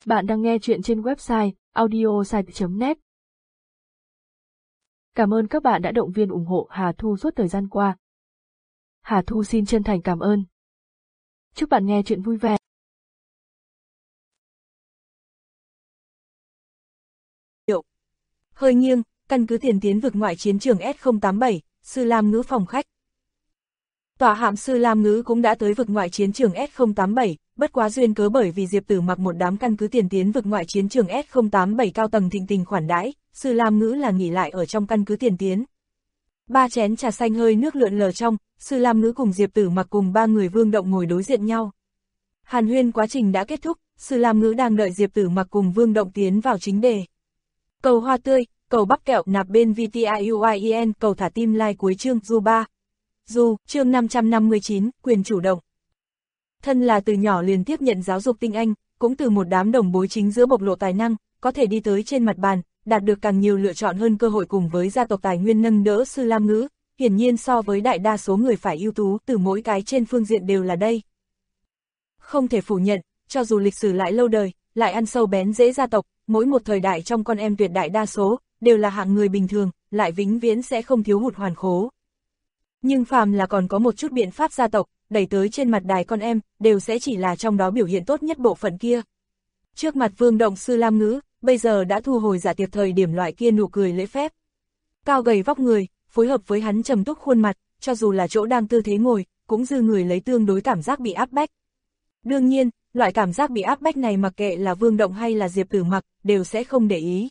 Bạn đang nghe chuyện trên website audiosite.net. Cảm ơn các bạn đã động viên ủng hộ Hà Thu suốt thời gian qua. Hà Thu xin chân thành cảm ơn. Chúc bạn nghe chuyện vui vẻ. Hơi nghiêng, căn cứ tiền tiến vực ngoại chiến trường S087, Sư Lam Ngữ phòng khách. Tòa hạm Sư Lam Ngữ cũng đã tới vực ngoại chiến trường S087, bất quá duyên cớ bởi vì Diệp Tử mặc một đám căn cứ tiền tiến vực ngoại chiến trường S087 cao tầng thịnh tình khoản đãi, Sư Lam Ngữ là nghỉ lại ở trong căn cứ tiền tiến. 3 chén trà xanh hơi nước lượn lờ trong, Sư Lam Ngữ cùng Diệp Tử mặc cùng 3 người Vương Động ngồi đối diện nhau. Hàn huyên quá trình đã kết thúc, Sư Lam Ngữ đang đợi Diệp Tử mặc cùng Vương Động tiến vào chính đề. Cầu hoa tươi, cầu bắp kẹo nạp bên VTIUIEN, cầu thả tim like cuối chương Du 3. Du, chương 559, quyền chủ động. Thân là từ nhỏ liền tiếp nhận giáo dục tinh anh, cũng từ một đám đồng bối chính giữa bộc lộ tài năng, có thể đi tới trên mặt bàn, đạt được càng nhiều lựa chọn hơn cơ hội cùng với gia tộc tài nguyên nâng đỡ Sư Lam Ngữ, hiển nhiên so với đại đa số người phải ưu tú từ mỗi cái trên phương diện đều là đây. Không thể phủ nhận, cho dù lịch sử lại lâu đời, lại ăn sâu bén rễ gia tộc, mỗi một thời đại trong con em tuyệt đại đa số, đều là hạng người bình thường, lại vĩnh viễn sẽ không thiếu hụt hoàn khố. Nhưng phàm là còn có một chút biện pháp gia tộc, đẩy tới trên mặt đài con em, đều sẽ chỉ là trong đó biểu hiện tốt nhất bộ phận kia. Trước mặt Vương Động Sư Lam Ngữ, bây giờ đã thu hồi giả tiệp thời điểm loại kia nụ cười lễ phép. Cao gầy vóc người, phối hợp với hắn trầm túc khuôn mặt, cho dù là chỗ đang tư thế ngồi, cũng dư người lấy tương đối cảm giác bị áp bách. Đương nhiên, loại cảm giác bị áp bách này mặc kệ là Vương Động hay là Diệp Tử mặc, đều sẽ không để ý.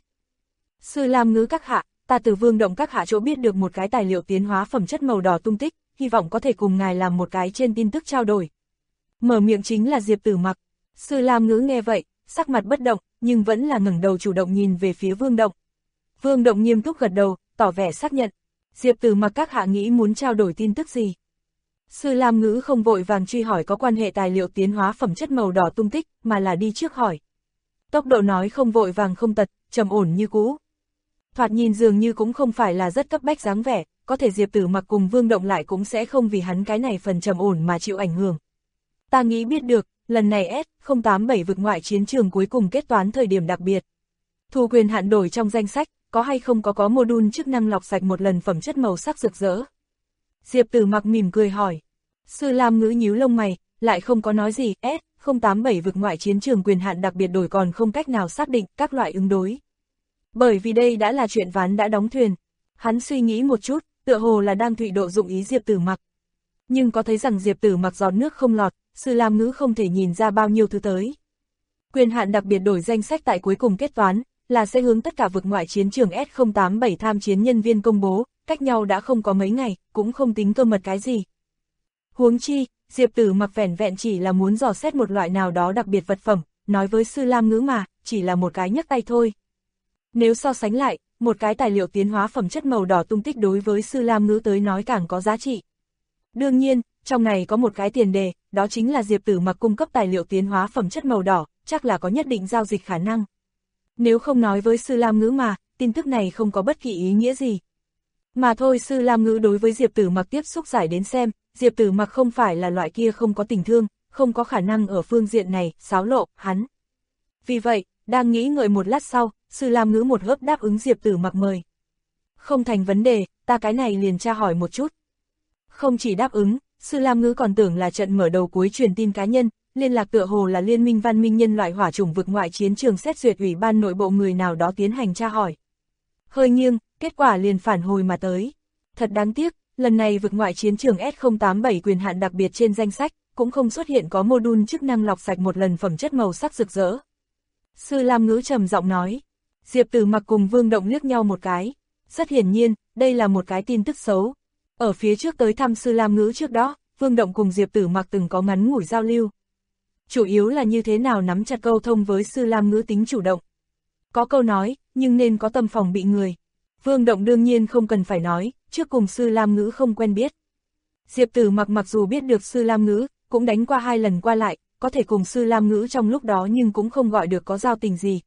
Sư Lam Ngữ các hạ, ta từ Vương Động các hạ chỗ biết được một cái tài liệu tiến hóa phẩm chất màu đỏ tung tích, hy vọng có thể cùng ngài làm một cái trên tin tức trao đổi. Mở miệng chính là Diệp Tử mặc. Sư Lam Ngữ nghe vậy, sắc mặt bất động, nhưng vẫn là ngẩng đầu chủ động nhìn về phía Vương Động. Vương Động nghiêm túc gật đầu, tỏ vẻ xác nhận. Diệp Tử mặc các hạ nghĩ muốn trao đổi tin tức gì? Sư Lam Ngữ không vội vàng truy hỏi có quan hệ tài liệu tiến hóa phẩm chất màu đỏ tung tích, mà là đi trước hỏi. Tốc độ nói không vội vàng không tật, trầm ổn như cũ. Thoạt nhìn dường như cũng không phải là rất cấp bách dáng vẻ, có thể Diệp Tử mặc cùng Vương Động lại cũng sẽ không vì hắn cái này phần trầm ổn mà chịu ảnh hưởng. Ta nghĩ biết được, lần này S087 vực ngoại chiến trường cuối cùng kết toán thời điểm đặc biệt. Thu quyền hạn đổi trong danh sách, có hay không có module chức năng lọc sạch một lần phẩm chất màu sắc rực rỡ. Diệp Tử mặc mỉm cười hỏi. Sư Lam Ngữ nhíu lông mày, lại không có nói gì, S087 vực ngoại chiến trường quyền hạn đặc biệt đổi còn không cách nào xác định các loại ứng đối. Bởi vì đây đã là chuyện ván đã đóng thuyền. Hắn suy nghĩ một chút, tựa hồ là đang thụy độ dụng ý Diệp Tử mặc. Nhưng có thấy rằng Diệp Tử mặc giọt nước không lọt, Sư Lam Ngữ không thể nhìn ra bao nhiêu thứ tới. Quyền hạn đặc biệt đổi danh sách tại cuối cùng kết toán, là sẽ hướng tất cả vực ngoại chiến trường S087 tham chiến nhân viên công bố, cách nhau đã không có mấy ngày, cũng không tính cơ mật cái gì. Huống chi, Diệp Tử mặc vẻn vẹn chỉ là muốn dò xét một loại nào đó đặc biệt vật phẩm, nói với Sư Lam Ngữ mà, chỉ là một cái nhấc tay thôi. Nếu so sánh lại, một cái tài liệu tiến hóa phẩm chất màu đỏ tung tích đối với Sư Lam Ngữ tới nói càng có giá trị. Đương nhiên, trong này có một cái tiền đề, đó chính là Diệp Tử mặc cung cấp tài liệu tiến hóa phẩm chất màu đỏ, chắc là có nhất định giao dịch khả năng. Nếu không nói với Sư Lam Ngữ mà, tin tức này không có bất kỳ ý nghĩa gì. Mà thôi Sư Lam Ngữ đối với Diệp Tử mặc tiếp xúc giải đến xem, Diệp Tử mặc không phải là loại kia không có tình thương, không có khả năng ở phương diện này, xáo lộ, hắn. Vì vậy, đang nghĩ ngợi một lát sau, Sư Lam Ngữ một hớp đáp ứng Diệp Tử mặc mời. Không thành vấn đề, ta cái này liền tra hỏi một chút. Không chỉ đáp ứng, Sư Lam Ngữ còn tưởng là trận mở đầu cuối truyền tin cá nhân, liên lạc tựa hồ là Liên minh văn minh nhân loại hỏa chủng vực ngoại chiến trường xét duyệt ủy ban nội bộ người nào đó tiến hành tra hỏi. Hơi nghiêng, kết quả liền phản hồi mà tới. Thật đáng tiếc, lần này vực ngoại chiến trường S087 quyền hạn đặc biệt trên danh sách, cũng không xuất hiện có module chức năng lọc sạch một lần phẩm chất màu sắc rực rỡ. Sư Lam Ngữ trầm giọng nói. Diệp Tử mặc cùng Vương Động liếc nhau một cái. Rất hiển nhiên, đây là một cái tin tức xấu. Ở phía trước tới thăm Sư Lam Ngữ trước đó, Vương Động cùng Diệp Tử mặc từng có ngắn ngủi giao lưu. Chủ yếu là như thế nào nắm chặt câu thông với Sư Lam Ngữ tính chủ động. Có câu nói, nhưng nên có tâm phòng bị người. Vương Động đương nhiên không cần phải nói, trước cùng Sư Lam Ngữ không quen biết. Diệp Tử mặc dù biết được Sư Lam Ngữ, cũng đánh qua 2 lần qua lại, có thể cùng Sư Lam Ngữ trong lúc đó nhưng cũng không gọi được có giao tình gì.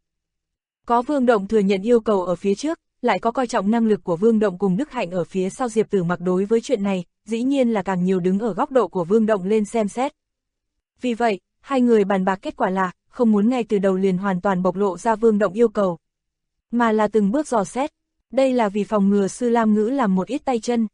Có Vương Động thừa nhận yêu cầu ở phía trước, lại có coi trọng năng lực của Vương Động cùng Đức Hạnh ở phía sau Diệp Tử mặc đối với chuyện này, dĩ nhiên là càng nhiều đứng ở góc độ của Vương Động lên xem xét. Vì vậy, Hai người bàn bạc kết quả là, không muốn ngay từ đầu liền hoàn toàn bộc lộ ra Vương Động yêu cầu, mà là từng bước dò xét. Đây là vì phòng ngừa Sư Lam Ngữ làm một ít tay chân.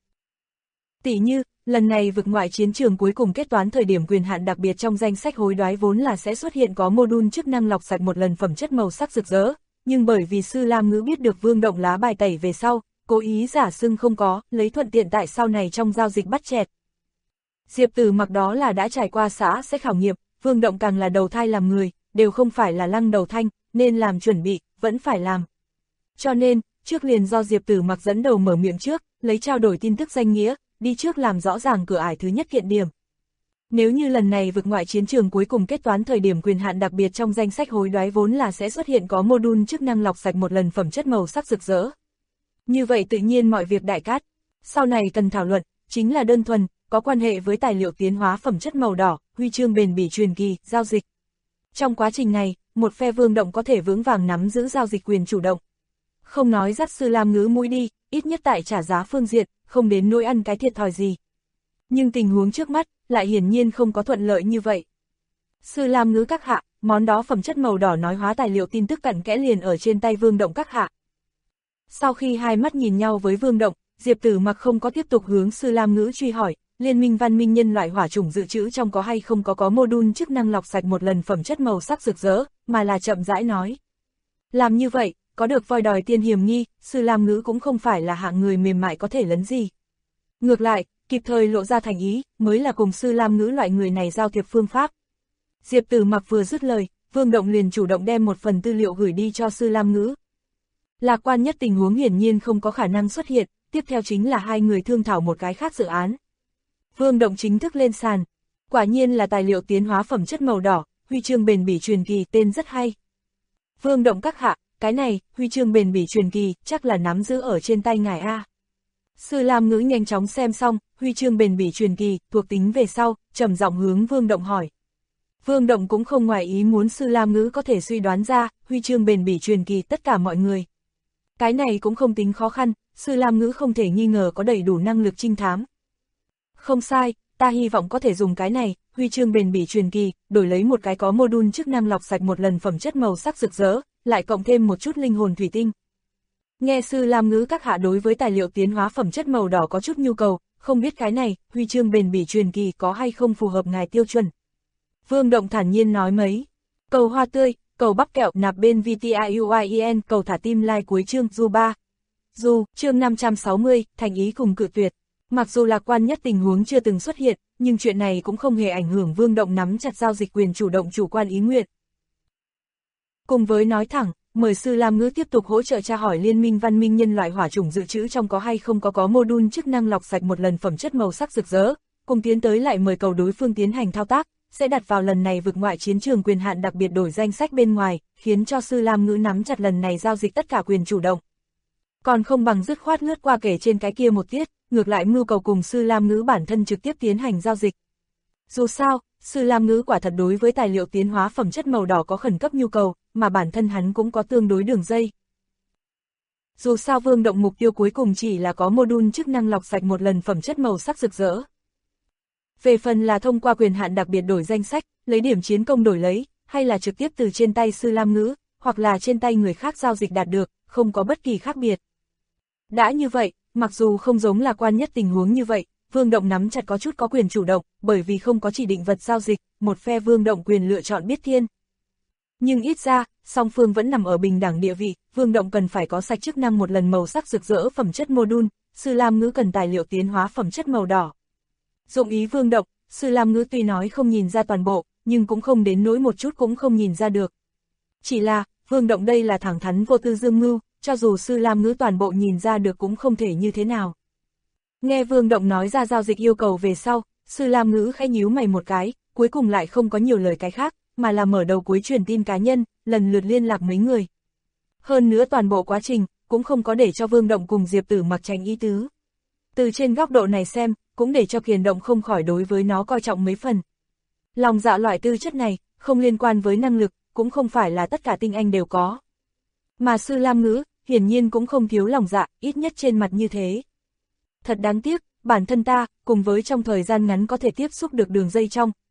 Tỷ như, lần này vực ngoại chiến trường cuối cùng kết toán thời điểm quyền hạn đặc biệt trong danh sách hối đoái vốn là sẽ xuất hiện có module chức năng lọc sạch một lần phẩm chất màu sắc rực rỡ, nhưng bởi vì Sư Lam Ngữ biết được Vương Động lá bài tẩy về sau, cố ý giả xưng không có, lấy thuận tiện tại sau này trong giao dịch bắt chẹt. Diệp Tử Mặc đó là đã trải qua xã sẽ khảo nghiệm, Vương Động càng là đầu thai làm người, đều không phải là lăng đầu thanh, nên làm chuẩn bị, vẫn phải làm. Cho nên, trước liền do Diệp Tử Mặc dẫn đầu mở miệng trước, lấy trao đổi tin tức danh nghĩa, đi trước làm rõ ràng cửa ải thứ nhất kiện điểm. Nếu như lần này vực ngoại chiến trường cuối cùng kết toán thời điểm quyền hạn đặc biệt trong danh sách hối đoái vốn là sẽ xuất hiện có module chức năng lọc sạch một lần phẩm chất màu sắc rực rỡ. Như vậy tự nhiên mọi việc đại cát. Sau này cần thảo luận, chính là đơn thuần, có quan hệ với tài liệu tiến hóa phẩm chất màu đỏ, huy chương bền bỉ truyền kỳ, giao dịch. Trong quá trình này, một phe Vương Động có thể vững vàng nắm giữ giao dịch quyền chủ động. Không nói dắt Sư Lam Ngữ mũi đi, ít nhất tại trả giá phương diện, không đến nỗi ăn cái thiệt thòi gì. Nhưng tình huống trước mắt, lại hiển nhiên không có thuận lợi như vậy. Sư Lam Ngữ các hạ, món đó phẩm chất màu đỏ nói hóa tài liệu tin tức cặn kẽ liền ở trên tay Vương Động các hạ. Sau khi hai mắt nhìn nhau với Vương Động, Diệp Tử Mặc không có tiếp tục hướng Sư Lam Ngữ truy hỏi, liên minh văn minh nhân loại hỏa chủng dự trữ trong có hay không có module chức năng lọc sạch một lần phẩm chất màu sắc rực rỡ, mà là chậm rãi nói. Làm như vậy, có được voi đòi tiên hiểm nghi, Sư Lam Ngữ cũng không phải là hạng người mềm mại có thể lấn gì. Ngược lại, kịp thời lộ ra thành ý, mới là cùng Sư Lam Ngữ loại người này giao thiệp phương pháp. Diệp Tử Mặc vừa dứt lời, Vương Động liền chủ động đem một phần tư liệu gửi đi cho Sư Lam Ngữ. Lạc quan nhất tình huống hiển nhiên không có khả năng xuất hiện, tiếp theo chính là hai người thương thảo một cái khác dự án. Vương Động chính thức lên sàn, quả nhiên là tài liệu tiến hóa phẩm chất màu đỏ, huy chương bền bỉ truyền kỳ, tên rất hay. Vương Động các hạ, cái này, huy chương bền bỉ truyền kỳ, chắc là nắm giữ ở trên tay ngài a. Sư Lam Ngữ nhanh chóng xem xong, huy chương bền bỉ truyền kỳ, thuộc tính về sau, trầm giọng hướng Vương Động hỏi. Vương Động cũng không ngoài ý muốn Sư Lam Ngữ có thể suy đoán ra, huy chương bền bỉ truyền kỳ tất cả mọi người. Cái này cũng không tính khó khăn, Sư Lam Ngữ không thể nghi ngờ có đầy đủ năng lực trinh thám. Không sai, ta hy vọng có thể dùng cái này, huy chương bền bỉ truyền kỳ, đổi lấy một cái có module chức năng lọc sạch một lần phẩm chất màu sắc rực rỡ, lại cộng thêm một chút linh hồn thủy tinh. Nghe Sư Lam Ngữ các hạ đối với tài liệu tiến hóa phẩm chất màu đỏ có chút nhu cầu, không biết cái này, huy chương bền bỉ truyền kỳ có hay không phù hợp ngài tiêu chuẩn. Vương Động thản nhiên nói mấy. Cầu hoa tươi, cầu bắp kẹo nạp bên VTIUIEN, cầu thả tim like cuối chương du 3. Dù, chương 560, thành ý cùng cự tuyệt. Mặc dù lạc quan nhất tình huống chưa từng xuất hiện, nhưng chuyện này cũng không hề ảnh hưởng Vương Động nắm chặt giao dịch quyền chủ động chủ quan ý nguyện. Cùng với nói thẳng, mời Sư Lam Ngữ tiếp tục hỗ trợ tra hỏi liên minh văn minh nhân loại hỏa chủng dự trữ trong có hay không có module chức năng lọc sạch một lần phẩm chất màu sắc rực rỡ, cùng tiến tới lại mời cầu đối phương tiến hành thao tác, sẽ đặt vào lần này vực ngoại chiến trường quyền hạn đặc biệt đổi danh sách bên ngoài, khiến cho Sư Lam Ngữ nắm chặt lần này giao dịch tất cả quyền chủ động. Còn không bằng dứt khoát lướt qua kể trên cái kia một tiết, ngược lại mưu cầu cùng Sư Lam Ngữ bản thân trực tiếp tiến hành giao dịch. Dù sao, Sư Lam Ngữ quả thật đối với tài liệu tiến hóa phẩm chất màu đỏ có khẩn cấp nhu cầu, mà bản thân hắn cũng có tương đối đường dây. Dù sao Vương Động mục tiêu cuối cùng chỉ là có module chức năng lọc sạch một lần phẩm chất màu sắc rực rỡ. Về phần là thông qua quyền hạn đặc biệt đổi danh sách, lấy điểm chiến công đổi lấy, hay là trực tiếp từ trên tay Sư Lam Ngữ, hoặc là trên tay người khác giao dịch đạt được, không có bất kỳ khác biệt. Đã như vậy, mặc dù không giống lạc quan nhất tình huống như vậy, Vương Động nắm chặt có chút có quyền chủ động, bởi vì không có chỉ định vật giao dịch, một phe Vương Động quyền lựa chọn biết thiên. Nhưng ít ra, song phương vẫn nằm ở bình đẳng địa vị, Vương Động cần phải có sạch chức năng một lần màu sắc rực rỡ phẩm chất module, Sư Lam Ngữ cần tài liệu tiến hóa phẩm chất màu đỏ. Dụng ý Vương Động, Sư Lam Ngữ tuy nói không nhìn ra toàn bộ, nhưng cũng không đến nỗi một chút cũng không nhìn ra được. Chỉ là, Vương Động đây là thẳng thắn vô tư dương mưu, cho dù Sư Lam Ngữ toàn bộ nhìn ra được cũng không thể như thế nào. Nghe Vương Động nói ra giao dịch yêu cầu về sau, Sư Lam Ngữ khẽ nhíu mày một cái, cuối cùng lại không có nhiều lời cái khác, mà là mở đầu cuối truyền tin cá nhân, lần lượt liên lạc mấy người. Hơn nữa toàn bộ quá trình, cũng không có để cho Vương Động cùng Diệp Tử Mặc tránh ý tứ. Từ trên góc độ này xem, cũng để cho Kiền Động không khỏi đối với nó coi trọng mấy phần. Lòng dạ loại tư chất này, không liên quan với năng lực, cũng không phải là tất cả tinh anh đều có. Mà Sư Lam Ngữ, hiển nhiên cũng không thiếu lòng dạ, ít nhất trên mặt như thế. Thật đáng tiếc, bản thân ta, cùng với trong thời gian ngắn có thể tiếp xúc được đường dây trong,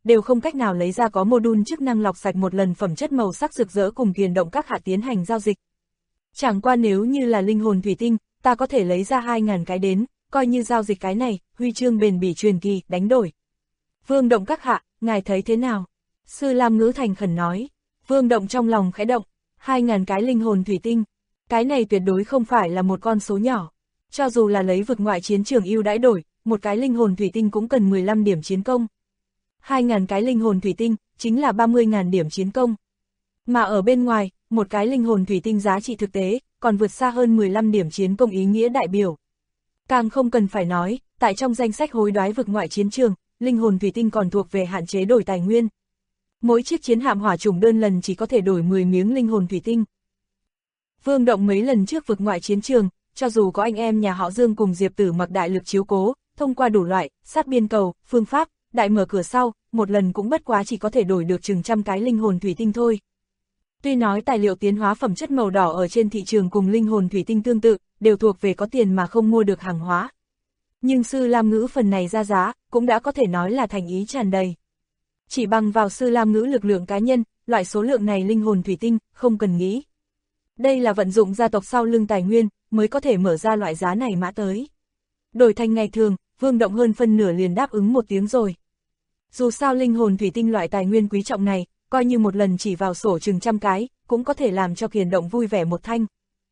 đều không cách nào lấy ra có module chức năng lọc sạch một lần phẩm chất màu sắc rực rỡ cùng kiền động các hạ tiến hành giao dịch. Chẳng qua nếu như là linh hồn thủy tinh, ta có thể lấy ra 2.000 cái đến, coi như giao dịch cái này, huy chương bền bỉ truyền kỳ, đánh đổi. Vương Động các hạ, ngài thấy thế nào? Sư Lam Ngữ thành khẩn nói. Vương Động trong lòng khẽ động, 2.000 cái linh hồn thủy tinh. Cái này tuyệt đối không phải là một con số nhỏ. Cho dù là lấy vực ngoại chiến trường ưu đãi đổi, một cái linh hồn thủy tinh cũng cần 15 điểm chiến công. 2.000 cái linh hồn thủy tinh, chính là 30.000 điểm chiến công. Mà ở bên ngoài, một cái linh hồn thủy tinh giá trị thực tế, còn vượt xa hơn 15 điểm chiến công ý nghĩa đại biểu. Càng không cần phải nói, tại trong danh sách hối đoái vực ngoại chiến trường, linh hồn thủy tinh còn thuộc về hạn chế đổi tài nguyên. Mỗi chiếc chiến hạm hỏa chủng đơn lần chỉ có thể đổi 10 miếng linh hồn thủy tinh. Vương Động mấy lần trước vực ngoại chiến trường, cho dù có anh em nhà họ Dương cùng Diệp Tử Mặc đại lực chiếu cố, thông qua đủ loại, sát biên cầu, phương pháp, đại mở cửa sau, một lần cũng bất quá chỉ có thể đổi được chừng trăm cái linh hồn thủy tinh thôi. Tuy nói tài liệu tiến hóa phẩm chất màu đỏ ở trên thị trường cùng linh hồn thủy tinh tương tự, đều thuộc về có tiền mà không mua được hàng hóa. Nhưng Sư Lam Ngữ phần này ra giá, cũng đã có thể nói là thành ý tràn đầy. Chỉ bằng vào Sư Lam Ngữ lực lượng cá nhân, loại số lượng này linh hồn thủy tinh, không cần nghĩ. Đây là vận dụng gia tộc sau lưng tài nguyên, mới có thể mở ra loại giá này mã tới. Đổi thành ngày thường, Vương Động hơn phân nửa liền đáp ứng một tiếng rồi. Dù sao linh hồn thủy tinh loại tài nguyên quý trọng này, coi như một lần chỉ vào sổ chừng trăm cái, cũng có thể làm cho Kiền Động vui vẻ một thanh.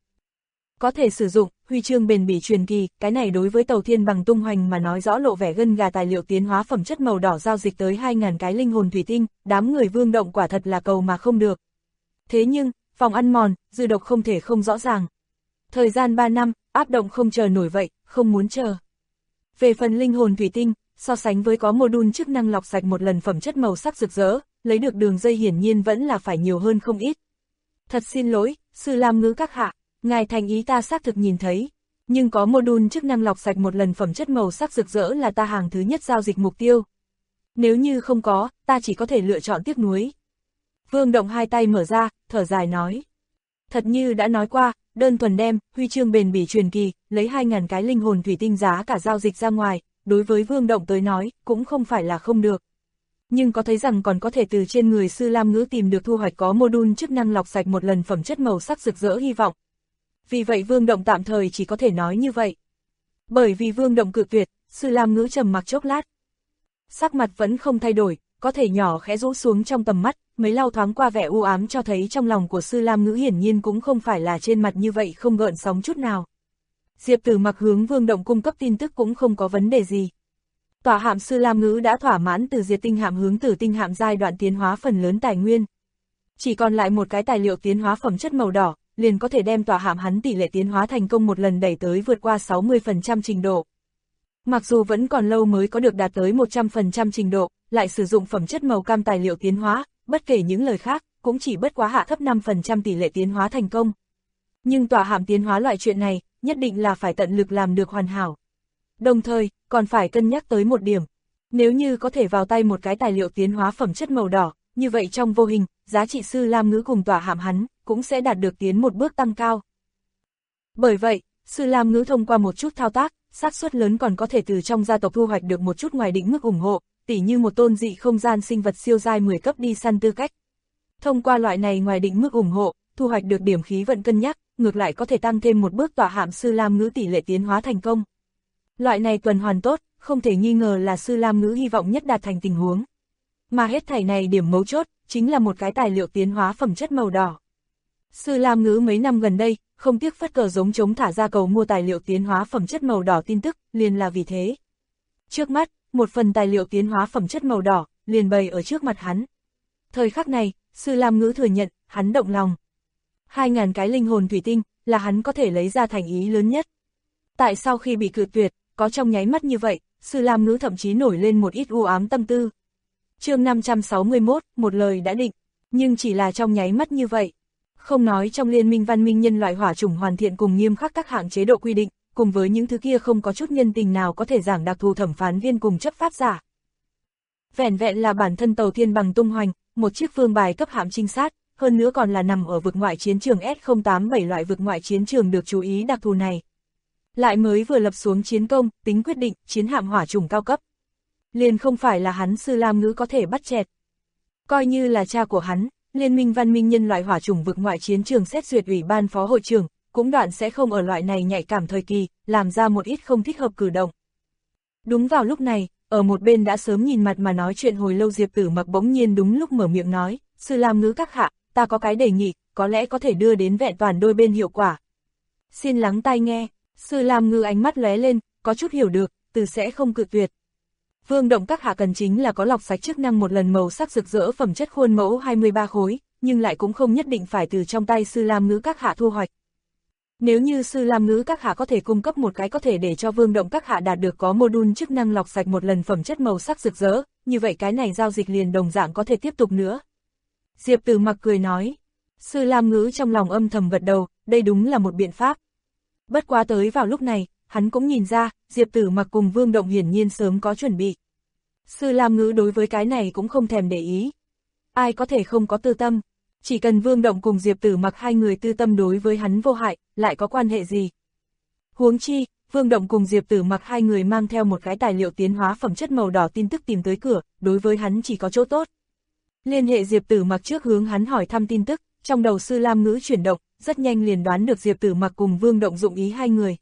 Có thể sử dụng, huy chương bền bỉ truyền kỳ, cái này đối với Tàu Thiên Bằng tung hoành mà nói rõ lộ vẻ gân gà tài liệu tiến hóa phẩm chất màu đỏ giao dịch tới 2.000 cái linh hồn thủy tinh, đám người Vương Động quả thật là cầu mà không được. Thế nhưng, phòng ăn mòn, dư độc không thể không rõ ràng. Thời gian 3 năm, áp động không chờ nổi vậy, không muốn chờ. Về phần linh hồn thủy tinh, so sánh với có module chức năng lọc sạch một lần phẩm chất màu sắc rực rỡ, lấy được đường dây hiển nhiên vẫn là phải nhiều hơn không ít. Thật xin lỗi, Sư Lam Ngữ các hạ, ngài thành ý ta xác thực nhìn thấy, nhưng có module chức năng lọc sạch một lần phẩm chất màu sắc rực rỡ là ta hàng thứ nhất giao dịch mục tiêu. Nếu như không có, ta chỉ có thể lựa chọn tiếc nuối. Vương Động hai tay mở ra, thở dài nói. Thật như đã nói qua, đơn thuần đem, huy chương bền bỉ truyền kỳ, lấy 2.000 cái linh hồn thủy tinh giá cả giao dịch ra ngoài, đối với Vương Động tới nói, cũng không phải là không được. Nhưng có thấy rằng còn có thể từ trên người Sư Lam Ngữ tìm được thu hoạch có module chức năng lọc sạch một lần phẩm chất màu sắc rực rỡ hy vọng. Vì vậy Vương Động tạm thời chỉ có thể nói như vậy. Bởi vì Vương Động cự tuyệt, Sư Lam Ngữ trầm mặc chốc lát. Sắc mặt vẫn không thay đổi, có thể nhỏ khẽ rũ xuống trong tầm mắt, mấy lau thoáng qua vẻ u ám cho thấy trong lòng của Sư Lam Ngữ hiển nhiên cũng không phải là trên mặt như vậy không gợn sóng chút nào. Diệp Tử Mặc hướng Vương Động cung cấp tin tức cũng không có vấn đề gì. Tòa hạm Sư Lam Ngữ đã thỏa mãn từ diệt tinh hạm hướng Tử tinh hạm giai đoạn tiến hóa phần lớn tài nguyên. Chỉ còn lại một cái tài liệu tiến hóa phẩm chất màu đỏ, liền có thể đem tòa hạm hắn tỷ lệ tiến hóa thành công một lần đẩy tới vượt qua 60% trình độ. Mặc dù vẫn còn lâu mới có được đạt tới 100% trình độ, lại sử dụng phẩm chất màu cam tài liệu tiến hóa, bất kể những lời khác, cũng chỉ bất quá hạ thấp 5% tỷ lệ tiến hóa thành công. Nhưng tòa hạm tiến hóa loại chuyện này, nhất định là phải tận lực làm được hoàn hảo. Đồng thời, còn phải cân nhắc tới một điểm. Nếu như có thể vào tay một cái tài liệu tiến hóa phẩm chất màu đỏ, như vậy trong vô hình, giá trị Sư Lam Ngữ cùng tòa hạm hắn, cũng sẽ đạt được tiến một bước tăng cao. Bởi vậy, Sư Lam Ngữ thông qua một chút thao tác, xác suất lớn còn có thể từ trong gia tộc thu hoạch được một chút ngoài định mức ủng hộ, tỉ như một tôn dị không gian sinh vật siêu giai 10 cấp đi săn tư cách. Thông qua loại này ngoài định mức ủng hộ, thu hoạch được điểm khí vận cân nhắc, ngược lại có thể tăng thêm một bước tòa hạm Sư Lam Ngữ tỷ lệ tiến hóa thành công. Loại này tuần hoàn tốt, không thể nghi ngờ là Sư Lam Ngữ hy vọng nhất đạt thành tình huống. Mà hết thảy này điểm mấu chốt, chính là một cái tài liệu tiến hóa phẩm chất màu đỏ. Sư Lam Ngữ mấy năm gần đây, không tiếc phất cờ giống trống thả ra cầu mua tài liệu tiến hóa phẩm chất màu đỏ tin tức, liền là vì thế. Trước mắt, một phần tài liệu tiến hóa phẩm chất màu đỏ, liền bày ở trước mặt hắn. Thời khắc này, Sư Lam Ngữ thừa nhận, hắn động lòng. 2.000 cái linh hồn thủy tinh, là hắn có thể lấy ra thành ý lớn nhất. Tại sau khi bị cự tuyệt, có trong nháy mắt như vậy, Sư Lam Ngữ thậm chí nổi lên một ít u ám tâm tư. Chương 561, một lời đã định, nhưng chỉ là trong nháy mắt như vậy. Không nói trong liên minh văn minh nhân loại hỏa chủng hoàn thiện cùng nghiêm khắc các hạng chế độ quy định, cùng với những thứ kia không có chút nhân tình nào có thể giảng đặc thù thẩm phán viên cùng chấp pháp giả. Vẻn vẹn là bản thân Tàu Thiên Bằng tung hoành, một chiếc vương bài cấp hạm trinh sát, hơn nữa còn là nằm ở vực ngoại chiến trường S087 loại vực ngoại chiến trường được chú ý đặc thù này. Lại mới vừa lập xuống chiến công, tính quyết định, chiến hạm hỏa chủng cao cấp. liền không phải là hắn Sư Lam Ngữ có thể bắt chẹt. Coi như là cha của hắn, Liên minh văn minh nhân loại hỏa chủng vực ngoại chiến trường xét duyệt ủy ban phó hội trưởng, cũng đoạn sẽ không ở loại này nhạy cảm thời kỳ, làm ra một ít không thích hợp cử động. Đúng vào lúc này, ở một bên đã sớm nhìn mặt mà nói chuyện hồi lâu Diệp Tử Mặc bỗng nhiên đúng lúc mở miệng nói, Sư Lam Ngữ các hạ, ta có cái đề nghị, có lẽ có thể đưa đến vẹn toàn đôi bên hiệu quả. Xin lắng tai nghe, Sư Lam Ngữ ánh mắt lóe lên, có chút hiểu được, từ sẽ không cự tuyệt. Vương động các hạ cần chính là có lọc sạch chức năng một lần màu sắc rực rỡ phẩm chất khuôn mẫu 23 khối, nhưng lại cũng không nhất định phải từ trong tay Sư Lam Ngữ các hạ thu hoạch. Nếu như Sư Lam Ngữ các hạ có thể cung cấp một cái có thể để cho Vương động các hạ đạt được có module chức năng lọc sạch một lần phẩm chất màu sắc rực rỡ, như vậy cái này giao dịch liền đồng dạng có thể tiếp tục nữa. Diệp Tử Mặc cười nói. Sư Lam Ngữ trong lòng âm thầm gật đầu, đây đúng là một biện pháp. Bất quá tới vào lúc này, hắn cũng nhìn ra, Diệp Tử Mặc cùng Vương động hiển nhiên sớm có chuẩn bị. Sư Lam Ngữ đối với cái này cũng không thèm để ý. Ai có thể không có tư tâm, chỉ cần Vương động cùng Diệp Tử Mặc hai người tư tâm đối với hắn vô hại, lại có quan hệ gì. Huống chi, Vương động cùng Diệp Tử Mặc hai người mang theo một cái tài liệu tiến hóa phẩm chất màu đỏ tin tức tìm tới cửa, đối với hắn chỉ có chỗ tốt. Liên hệ Diệp Tử Mặc trước hướng hắn hỏi thăm tin tức, trong đầu Sư Lam Ngữ chuyển động, rất nhanh liền đoán được Diệp Tử Mặc cùng Vương động dụng ý hai người.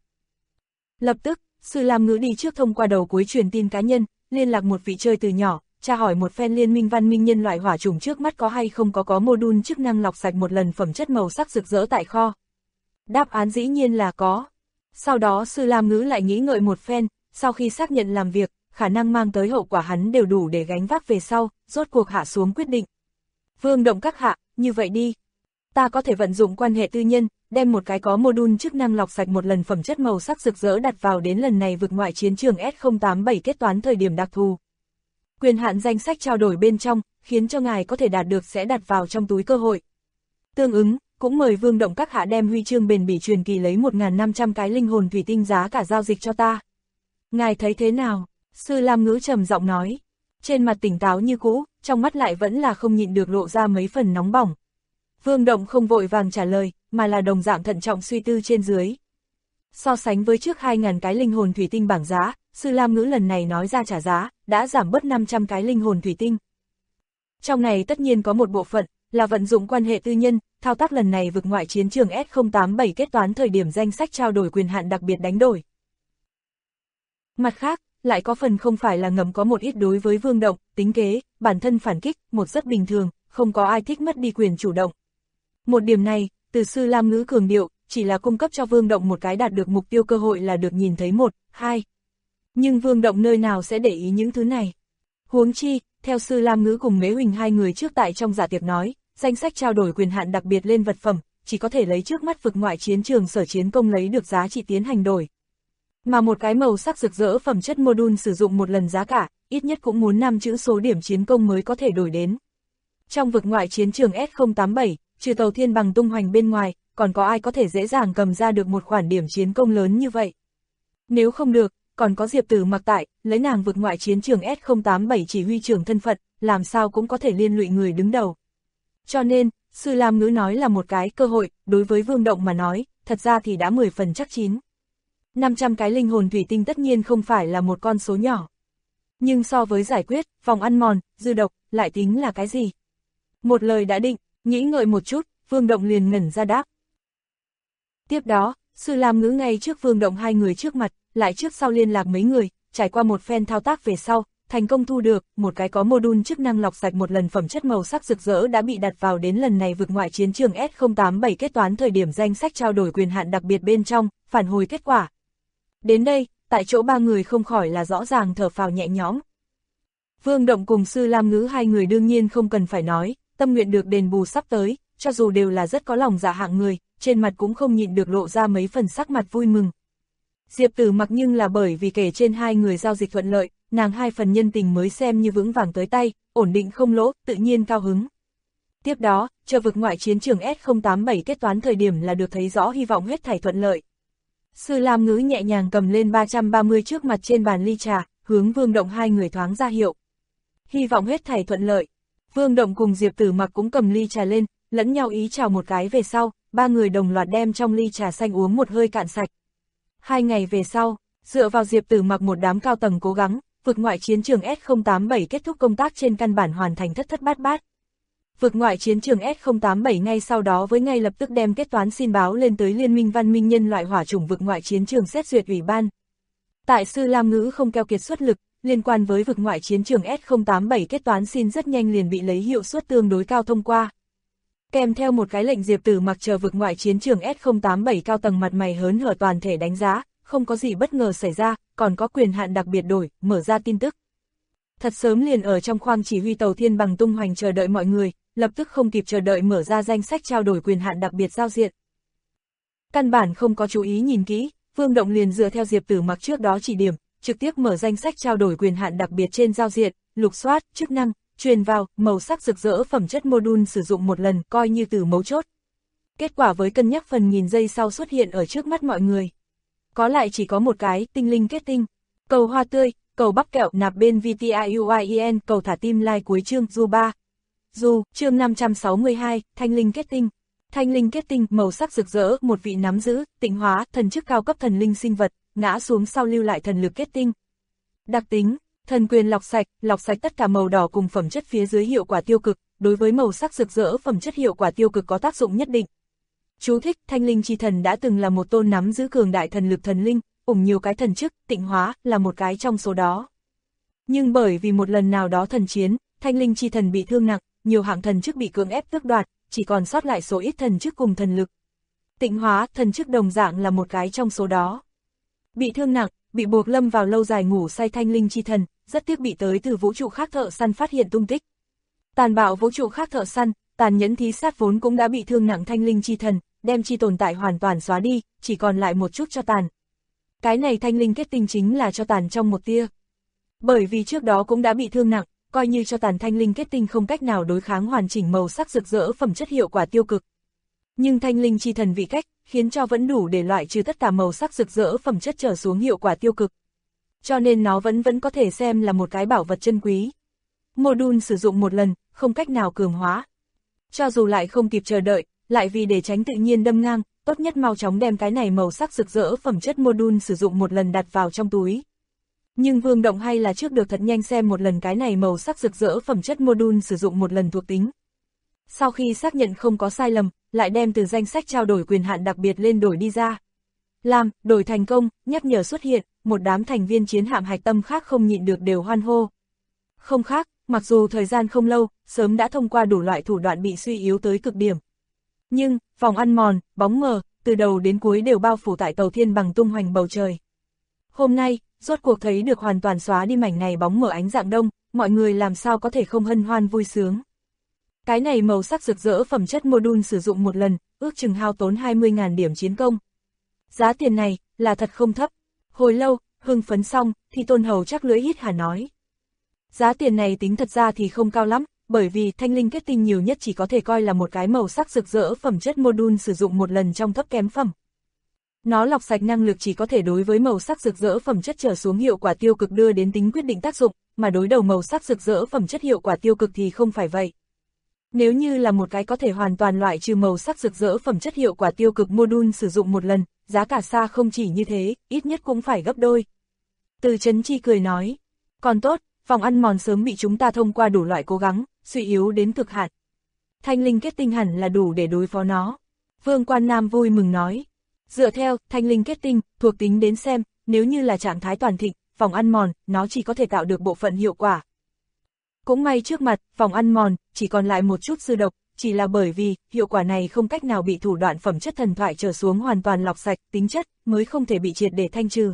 Lập tức, Sư Lam Ngữ đi trước thông qua đầu cuối truyền tin cá nhân, liên lạc một vị chơi từ nhỏ, tra hỏi một phen liên minh văn minh nhân loại hỏa chủng trước mắt có hay không có module chức năng lọc sạch một lần phẩm chất màu sắc rực rỡ tại kho. Đáp án dĩ nhiên là có. Sau đó Sư Lam Ngữ lại nghĩ ngợi một phen, sau khi xác nhận làm việc, khả năng mang tới hậu quả hắn đều đủ để gánh vác về sau, rốt cuộc hạ xuống quyết định. Vương động các hạ, như vậy đi. Ta có thể vận dụng quan hệ tư nhân, đem một cái có module chức năng lọc sạch một lần phẩm chất màu sắc rực rỡ đặt vào đến lần này vực ngoại chiến trường S087 kết toán thời điểm đặc thù. Quyền hạn danh sách trao đổi bên trong, khiến cho ngài có thể đạt được sẽ đặt vào trong túi cơ hội. Tương ứng, cũng mời Vương động các hạ đem huy chương bền bỉ truyền kỳ lấy 1.500 cái linh hồn thủy tinh giá cả giao dịch cho ta. Ngài thấy thế nào? Sư Lam Ngữ trầm giọng nói. Trên mặt tỉnh táo như cũ, trong mắt lại vẫn là không nhịn được lộ ra mấy phần nóng bỏng. Vương động không vội vàng trả lời, mà là đồng dạng thận trọng suy tư trên dưới. So sánh với trước 2.000 cái linh hồn thủy tinh bảng giá, Sư Lam Ngữ lần này nói ra trả giá, đã giảm bớt 500 cái linh hồn thủy tinh. Trong này tất nhiên có một bộ phận, là vận dụng quan hệ tư nhân, thao tác lần này vực ngoại chiến trường S087 kết toán thời điểm danh sách trao đổi quyền hạn đặc biệt đánh đổi. Mặt khác, lại có phần không phải là ngầm có một ít đối với Vương động, tính kế, bản thân phản kích, một rất bình thường, không có ai thích mất đi quyền chủ động. Một điểm này, từ Sư Lam Ngữ cường điệu, chỉ là cung cấp cho Vương động một cái đạt được mục tiêu cơ hội là được nhìn thấy 1, 2. Nhưng Vương động nơi nào sẽ để ý những thứ này. Huống chi, theo Sư Lam Ngữ cùng Mễ Huỳnh hai người trước tại trong dạ tiệc nói, danh sách trao đổi quyền hạn đặc biệt lên vật phẩm, chỉ có thể lấy trước mắt vực ngoại chiến trường sở chiến công lấy được giá trị tiến hành đổi. Mà một cái màu sắc rực rỡ phẩm chất module sử dụng một lần giá cả, ít nhất cũng muốn 5 chữ số điểm chiến công mới có thể đổi đến. Trong vực ngoại chiến trường S087, trừ tàu thiên bằng tung hoành bên ngoài, còn có ai có thể dễ dàng cầm ra được một khoản điểm chiến công lớn như vậy? Nếu không được, còn có Diệp Tử Mặc tại, lấy nàng vực ngoại chiến trường S087 chỉ huy trưởng thân phận, làm sao cũng có thể liên lụy người đứng đầu. Cho nên, Sư Lam Ngữ nói là một cái cơ hội, đối với Vương động mà nói, thật ra thì đã 10 phần chắc chín. 500 cái linh hồn thủy tinh tất nhiên không phải là một con số nhỏ. Nhưng so với giải quyết, vòng ăn mòn, dư độc, lại tính là cái gì? Một lời đã định, nghĩ ngợi một chút, Vương động liền ngẩn ra đáp. Tiếp đó, Sư Lam Ngữ ngay trước Vương động hai người trước mặt, lại trước sau liên lạc mấy người, trải qua một phen thao tác về sau, thành công thu được, một cái có module chức năng lọc sạch một lần phẩm chất màu sắc rực rỡ đã bị đặt vào đến lần này vực ngoại chiến trường S087 kết toán thời điểm danh sách trao đổi quyền hạn đặc biệt bên trong, phản hồi kết quả. Đến đây, tại chỗ ba người không khỏi là rõ ràng thở phào nhẹ nhõm. Vương động cùng Sư Lam Ngữ hai người đương nhiên không cần phải nói, tâm nguyện được đền bù sắp tới, cho dù đều là rất có lòng dạ hạng người, trên mặt cũng không nhịn được lộ ra mấy phần sắc mặt vui mừng. Diệp Tử Mặc nhưng là bởi vì kể trên hai người giao dịch thuận lợi, nàng hai phần nhân tình mới xem như vững vàng tới tay, ổn định không lỗ, tự nhiên cao hứng. Tiếp đó, chờ vực ngoại chiến trường S087 kết toán thời điểm là được thấy rõ hy vọng huyết thảy thuận lợi. Sư Lam Ngữ nhẹ nhàng cầm lên 330 trước mặt trên bàn ly trà, hướng Vương động hai người thoáng ra hiệu. Hy vọng huyết thảy thuận lợi. Vương động cùng Diệp Tử Mặc cũng cầm ly trà lên, lẫn nhau ý chào một cái về sau, ba người đồng loạt đem trong ly trà xanh uống một hơi cạn sạch. 2 ngày về sau, dựa vào Diệp Tử Mặc một đám cao tầng cố gắng, vực ngoại chiến trường S087 kết thúc công tác trên căn bản hoàn thành thất thất bát bát. Vực ngoại chiến trường S087 ngay sau đó với ngay lập tức đem kết toán xin báo lên tới Liên minh Văn minh Nhân loại hỏa chủng vực ngoại chiến trường xét duyệt ủy ban. Tại Sư Lam Ngữ không keo kiệt xuất lực, liên quan với vực ngoại chiến trường S087 kết toán xin rất nhanh liền bị lấy hiệu suất tương đối cao thông qua. Kèm theo một cái lệnh Diệp Tử Mặc chờ vực ngoại chiến trường S087 cao tầng mặt mày hớn hở toàn thể đánh giá, không có gì bất ngờ xảy ra, còn có quyền hạn đặc biệt đổi, mở ra tin tức. Thật sớm liền ở trong khoang chỉ huy tàu Thiên Bằng tung hoành chờ đợi mọi người, lập tức không kịp chờ đợi mở ra danh sách trao đổi quyền hạn đặc biệt giao diện. Căn bản không có chú ý nhìn kỹ, Vương Động liền dựa theo Diệp Tử Mặc trước đó chỉ điểm, trực tiếp mở danh sách trao đổi quyền hạn đặc biệt trên giao diện, lục soát, chức năng, truyền vào, màu sắc rực rỡ phẩm chất module sử dụng một lần coi như từ mấu chốt. Kết quả với cân nhắc phần nghìn giây sau xuất hiện ở trước mắt mọi người. Có lại chỉ có một cái, tinh linh kết tinh, cầu hoa tươi, cầu bắp kẹo nạp bên VTIUIEN, cầu thả tim like cuối chương, du 3. Du, chương 562, thanh linh kết tinh. Thanh linh kết tinh, màu sắc rực rỡ, một vị nắm giữ, tịnh hóa, thần chức cao cấp thần linh sinh vật, ngã xuống sau lưu lại thần lực kết tinh. Đặc tính, thần quyền lọc sạch tất cả màu đỏ cùng phẩm chất phía dưới hiệu quả tiêu cực, đối với màu sắc rực rỡ phẩm chất hiệu quả tiêu cực có tác dụng nhất định. Chú thích, thanh linh chi thần đã từng là một tôn nắm giữ cường đại thần lực thần linh, ủng nhiều cái thần chức, tịnh hóa, là một cái trong số đó. Nhưng bởi vì một lần nào đó thần chiến, thanh linh chi thần bị thương nặng, nhiều hạng thần chức bị cưỡng ép tước đoạt, chỉ còn sót lại số ít thần chức cùng thần lực. Tịnh hóa, thần chức đồng dạng là một cái trong số đó. Bị thương nặng, bị buộc lâm vào lâu dài ngủ say thanh linh chi thần, rất tiếc bị tới từ vũ trụ khác thợ săn phát hiện tung tích. Tàn bạo vũ trụ khác thợ săn, tàn nhẫn thí sát vốn cũng đã bị thương nặng thanh linh chi thần, đem chi tồn tại hoàn toàn xóa đi, chỉ còn lại một chút cho tàn. Cái này thanh linh kết tinh chính là cho tàn trong một tia. Bởi vì trước đó cũng đã bị thương nặng, coi như cho tàn thanh linh kết tinh không cách nào đối kháng hoàn chỉnh màu sắc rực rỡ phẩm chất hiệu quả tiêu cực. Nhưng thanh linh chi thần vị cách, khiến cho vẫn đủ để loại trừ tất cả màu sắc rực rỡ phẩm chất trở xuống hiệu quả tiêu cực. Cho nên nó vẫn có thể xem là một cái bảo vật chân quý. Module sử dụng một lần, không cách nào cường hóa. Cho dù lại không kịp chờ đợi, lại vì để tránh tự nhiên đâm ngang, tốt nhất mau chóng đem cái này màu sắc rực rỡ phẩm chất module sử dụng một lần đặt vào trong túi. Nhưng Vương Động hay là trước được thật nhanh xem một lần cái này màu sắc rực rỡ phẩm chất module sử dụng một lần thuộc tính. Sau khi xác nhận không có sai lầm, lại đem từ danh sách trao đổi quyền hạn đặc biệt lên đổi đi ra. Làm, đổi thành công, nhắc nhở xuất hiện, một đám thành viên chiến hạm hạch tâm khác không nhịn được đều hoan hô. Không khác, mặc dù thời gian không lâu, sớm đã thông qua đủ loại thủ đoạn bị suy yếu tới cực điểm. Nhưng, vòng ăn mòn, bóng mờ, từ đầu đến cuối đều bao phủ tại tàu Thiên Bằng tung hoành bầu trời. Hôm nay, rốt cuộc thấy được hoàn toàn xóa đi mảnh này bóng mờ ánh dạng đông, mọi người làm sao có thể không hân hoan vui sướng. Cái này màu sắc rực rỡ phẩm chất module sử dụng một lần, ước chừng hao tốn 20.000 điểm chiến công. Giá tiền này, là thật không thấp. Hồi lâu, hưng phấn xong, thì Tôn Hầu chắc lưỡi hít hà nói. Giá tiền này tính thật ra thì không cao lắm, bởi vì thanh linh kết tinh nhiều nhất chỉ có thể coi là một cái màu sắc rực rỡ phẩm chất module sử dụng một lần trong thấp kém phẩm. Nó lọc sạch năng lực chỉ có thể đối với màu sắc rực rỡ phẩm chất trở xuống hiệu quả tiêu cực đưa đến tính quyết định tác dụng, mà đối đầu màu sắc rực rỡ phẩm chất hiệu quả tiêu cực thì không phải vậy. Nếu như là một cái có thể hoàn toàn loại trừ màu sắc rực rỡ phẩm chất hiệu quả tiêu cực module sử dụng một lần, giá cả xa không chỉ như thế, ít nhất cũng phải gấp đôi. Từ Chấn Chi cười nói, còn tốt, vòng ăn mòn sớm bị chúng ta thông qua đủ loại cố gắng, suy yếu đến cực hạn. Thanh linh kết tinh hẳn là đủ để đối phó nó. Vương Quan Nam vui mừng nói, dựa theo thanh linh kết tinh, thuộc tính đến xem, nếu như là trạng thái toàn thịnh, vòng ăn mòn, nó chỉ có thể tạo được bộ phận hiệu quả. Cũng may trước mặt, vòng ăn mòn, chỉ còn lại một chút dư độc, chỉ là bởi vì, hiệu quả này không cách nào bị thủ đoạn phẩm chất thần thoại trở xuống hoàn toàn lọc sạch, tính chất, mới không thể bị triệt để thanh trừ.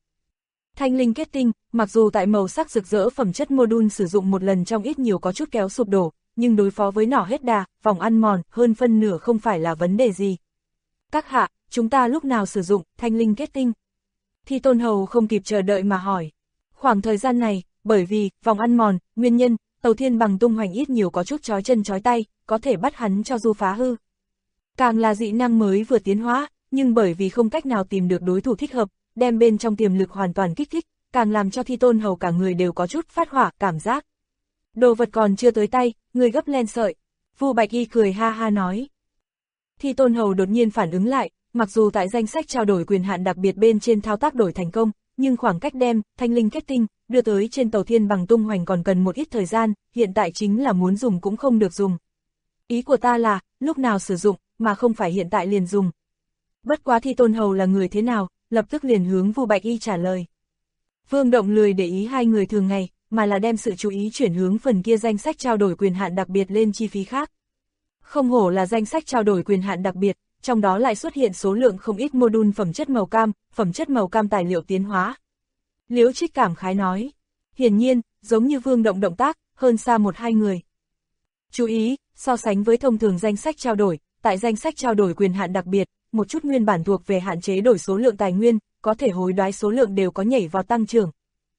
Thanh linh kết tinh, mặc dù tại màu sắc rực rỡ phẩm chất module sử dụng một lần trong ít nhiều có chút kéo sụp đổ, nhưng đối phó với nỏ hết đà, vòng ăn mòn, hơn phân nửa không phải là vấn đề gì. Các hạ, chúng ta lúc nào sử dụng thanh linh kết tinh? Thì Tôn Hầu không kịp chờ đợi mà hỏi. Khoảng thời gian này, bởi vì, vòng ăn mòn, nguyên nhân, tàu Thiên Bằng tung hoành ít nhiều có chút chói chân chói tay, có thể bắt hắn cho du phá hư. Càng là dị năng mới vừa tiến hóa, nhưng bởi vì không cách nào tìm được đối thủ thích hợp, đem bên trong tiềm lực hoàn toàn kích thích, càng làm cho Thi Tôn Hầu cả người đều có chút phát hỏa cảm giác. Đồ vật còn chưa tới tay, người gấp len sợi. Vu Bạch Y cười ha ha nói. Thi Tôn Hầu đột nhiên phản ứng lại, mặc dù tại danh sách trao đổi quyền hạn đặc biệt bên trên thao tác đổi thành công, nhưng khoảng cách đem thanh linh kết tinh đưa tới trên tàu thiên bằng tung hoành còn cần một ít thời gian, hiện tại chính là muốn dùng cũng không được dùng. Ý của ta là, lúc nào sử dụng, mà không phải hiện tại liền dùng. Bất quá Thi Tôn Hầu là người thế nào, lập tức liền hướng Vu Bạch Y trả lời. Vương Động lười để ý hai người thường ngày, mà là đem sự chú ý chuyển hướng phần kia danh sách trao đổi quyền hạn đặc biệt lên chi phí khác. Không hổ là danh sách trao đổi quyền hạn đặc biệt, trong đó lại xuất hiện số lượng không ít module phẩm chất màu cam tài liệu tiến hóa. Liễu Trích cảm khái nói, hiển nhiên, giống như Vương Động động tác, hơn xa một hai người. Chú ý, so sánh với thông thường danh sách trao đổi, tại danh sách trao đổi quyền hạn đặc biệt, một chút nguyên bản thuộc về hạn chế đổi số lượng tài nguyên, có thể hối đoái số lượng đều có nhảy vào tăng trưởng.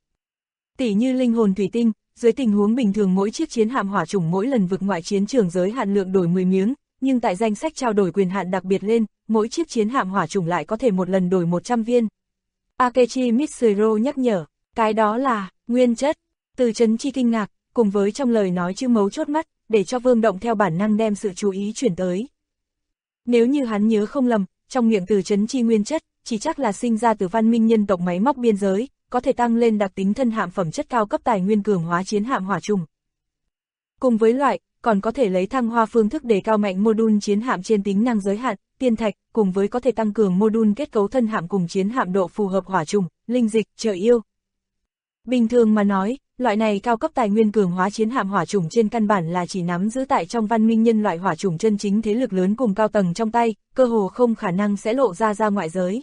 Tỷ như linh hồn thủy tinh, dưới tình huống bình thường mỗi chiếc chiến hạm hỏa chủng mỗi lần vực ngoại chiến trường giới hạn lượng đổi 10 miếng, nhưng tại danh sách trao đổi quyền hạn đặc biệt lên, mỗi chiếc chiến hạm hỏa chủng lại có thể một lần đổi 100 viên. Akechi Mitsuro nhắc nhở, cái đó là nguyên chất. Từ Chấn Chi kinh ngạc, cùng với trong lời nói chữ mấu chốt mắt, để cho Vương Động theo bản năng đem sự chú ý chuyển tới. Nếu như hắn nhớ không lầm, trong miệng Từ Chấn Chi nguyên chất, chỉ chắc là sinh ra từ văn minh nhân tộc máy móc biên giới, có thể tăng lên đặc tính thân hạm phẩm chất cao cấp tài nguyên cường hóa chiến hạm hỏa trùng. Cùng với loại, còn có thể lấy thăng hoa phương thức để cao mạnh module chiến hạm trên tính năng giới hạn, tiên thạch, cùng với có thể tăng cường module kết cấu thân hạm cùng chiến hạm độ phù hợp hỏa trùng, linh dịch, trợ yêu. Bình thường mà nói, loại này cao cấp tài nguyên cường hóa chiến hạm hỏa trùng trên căn bản là chỉ nắm giữ tại trong văn minh nhân loại hỏa trùng chân chính thế lực lớn cùng cao tầng trong tay, cơ hồ không khả năng sẽ lộ ra ngoại giới.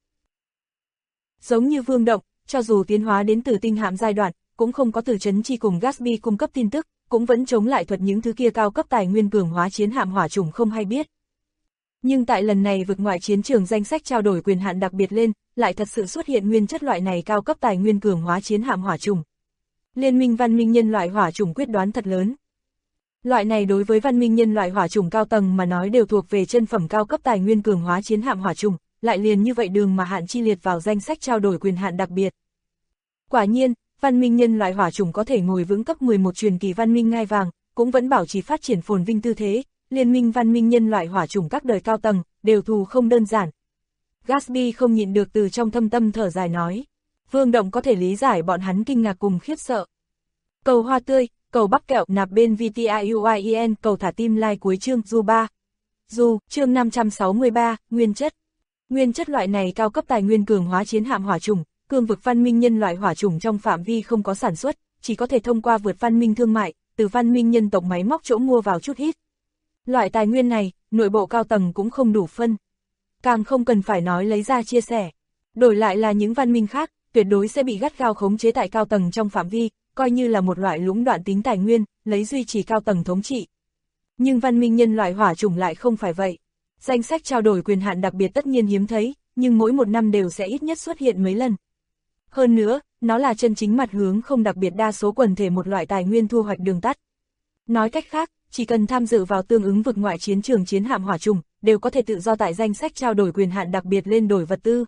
Giống như Vương Động, cho dù tiến hóa đến từ tinh hạm giai đoạn, cũng không có Từ Chấn Chi cùng Gatsby cung cấp tin tức, cũng vẫn chống lại thuật những thứ kia cao cấp tài nguyên cường hóa chiến hạm hỏa trùng không hay biết. Nhưng tại lần này vực ngoại chiến trường danh sách trao đổi quyền hạn đặc biệt lên, lại thật sự xuất hiện nguyên chất loại này cao cấp tài nguyên cường hóa chiến hạm hỏa trùng. Liên minh văn minh nhân loại hỏa trùng quyết đoán thật lớn. Loại này đối với văn minh nhân loại hỏa trùng cao tầng mà nói đều thuộc về chân phẩm cao cấp tài nguyên cường hóa chiến hạm hỏa trùng, lại liền như vậy đường mà hạn chi liệt vào danh sách trao đổi quyền hạn đặc biệt. Quả nhiên, văn minh nhân loại hỏa trùng có thể ngồi vững cấp 11 truyền kỳ văn minh ngai vàng, cũng vẫn bảo trì phát triển phồn vinh tư thế, liên minh văn minh nhân loại hỏa trùng các đời cao tầng, đều thù không đơn giản. Gatsby không nhịn được từ trong thâm tâm thở dài nói. Vương Động có thể lý giải bọn hắn kinh ngạc cùng khiếp sợ. Cầu hoa tươi, cầu bắp kẹo nạp bên VTIUIEN, cầu thả tim like cuối chương Du 3. Du, chương 563, nguyên chất. Nguyên chất loại này cao cấp tài nguyên cường hóa chiến hạm hỏa trùng, cương vực văn minh nhân loại hỏa trùng trong phạm vi không có sản xuất, chỉ có thể thông qua vượt văn minh thương mại, từ văn minh nhân tộc máy móc chỗ mua vào chút ít. Loại tài nguyên này, nội bộ cao tầng cũng không đủ phân. Càng không cần phải nói lấy ra chia sẻ. Đổi lại là những văn minh khác, tuyệt đối sẽ bị gắt gao khống chế tại cao tầng trong phạm vi, coi như là một loại lũng đoạn tính tài nguyên, lấy duy trì cao tầng thống trị. Nhưng văn minh nhân loại hỏa trùng lại không phải vậy. Danh sách trao đổi quyền hạn đặc biệt tất nhiên hiếm thấy, nhưng mỗi một năm đều sẽ ít nhất xuất hiện mấy lần. Hơn nữa, nó là chân chính mặt hướng không đặc biệt đa số quần thể một loại tài nguyên thu hoạch đường tắt. Nói cách khác, chỉ cần tham dự vào tương ứng vực ngoại chiến trường chiến hạm hỏa trùng, đều có thể tự do tại danh sách trao đổi quyền hạn đặc biệt lên đổi vật tư.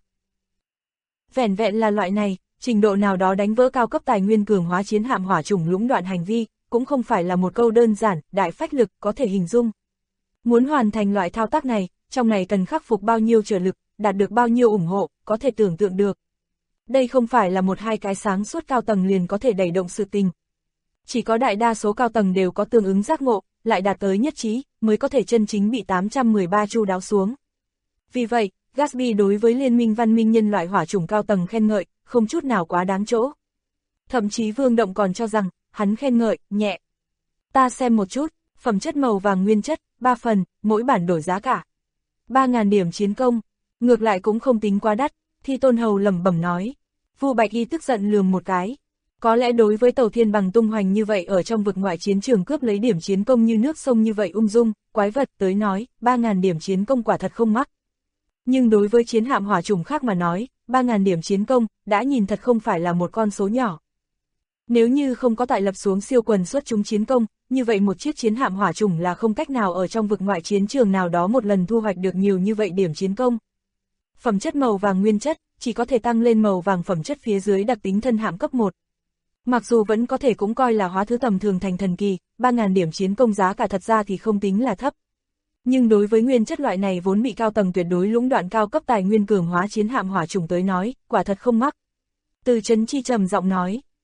Vẻn vẹn là loại này, trình độ nào đó đánh vỡ cao cấp tài nguyên cường hóa chiến hạm hỏa trùng lũng đoạn hành vi, cũng không phải là một câu đơn giản, đại phách lực có thể hình dung. Muốn hoàn thành loại thao tác này, trong này cần khắc phục bao nhiêu trở lực, đạt được bao nhiêu ủng hộ, có thể tưởng tượng được. Đây không phải là một hai cái sáng suốt cao tầng liền có thể đẩy động sự tình. Chỉ có đại đa số cao tầng đều có tương ứng giác ngộ, lại đạt tới nhất trí, mới có thể chân chính bị 813 chu đáo xuống. Vì vậy, Gatsby đối với liên minh văn minh nhân loại hỏa chủng cao tầng khen ngợi, không chút nào quá đáng chỗ. Thậm chí Vương Động còn cho rằng, hắn khen ngợi, nhẹ. Ta xem một chút, phẩm chất màu vàng nguyên chất, 3 phần, mỗi bản đổi giá cả 3.000 điểm chiến công, ngược lại cũng không tính quá đắt, Thi Tôn Hầu lẩm bẩm nói. Vu Bạch Y tức giận lườm một cái. Có lẽ đối với tàu thiên bằng tung hoành như vậy ở trong vực ngoại chiến trường cướp lấy điểm chiến công như nước sông như vậy ung dung, quái vật tới nói, 3.000 điểm chiến công quả thật không mắc. Nhưng đối với chiến hạm hỏa chủng khác mà nói, 3.000 điểm chiến công, đã nhìn thật không phải là một con số nhỏ. Nếu như không có tại lập xuống siêu quần xuất chúng chiến công, như vậy một chiếc chiến hạm hỏa chủng là không cách nào ở trong vực ngoại chiến trường nào đó một lần thu hoạch được nhiều như vậy điểm chiến công. Phẩm chất màu vàng nguyên chất, chỉ có thể tăng lên màu vàng phẩm chất phía dưới đặc tính thân hạm cấp 1. Mặc dù vẫn có thể cũng coi là hóa thứ tầm thường thành thần kỳ, 3.000 điểm chiến công giá cả thật ra thì không tính là thấp. Nhưng đối với nguyên chất loại này vốn bị cao tầng tuyệt đối lũng đoạn cao cấp tài nguyên cường hóa chiến hạm hỏa chủng tới nói, quả thật không mắc. Từ Chấn Chi trầm giọng nói,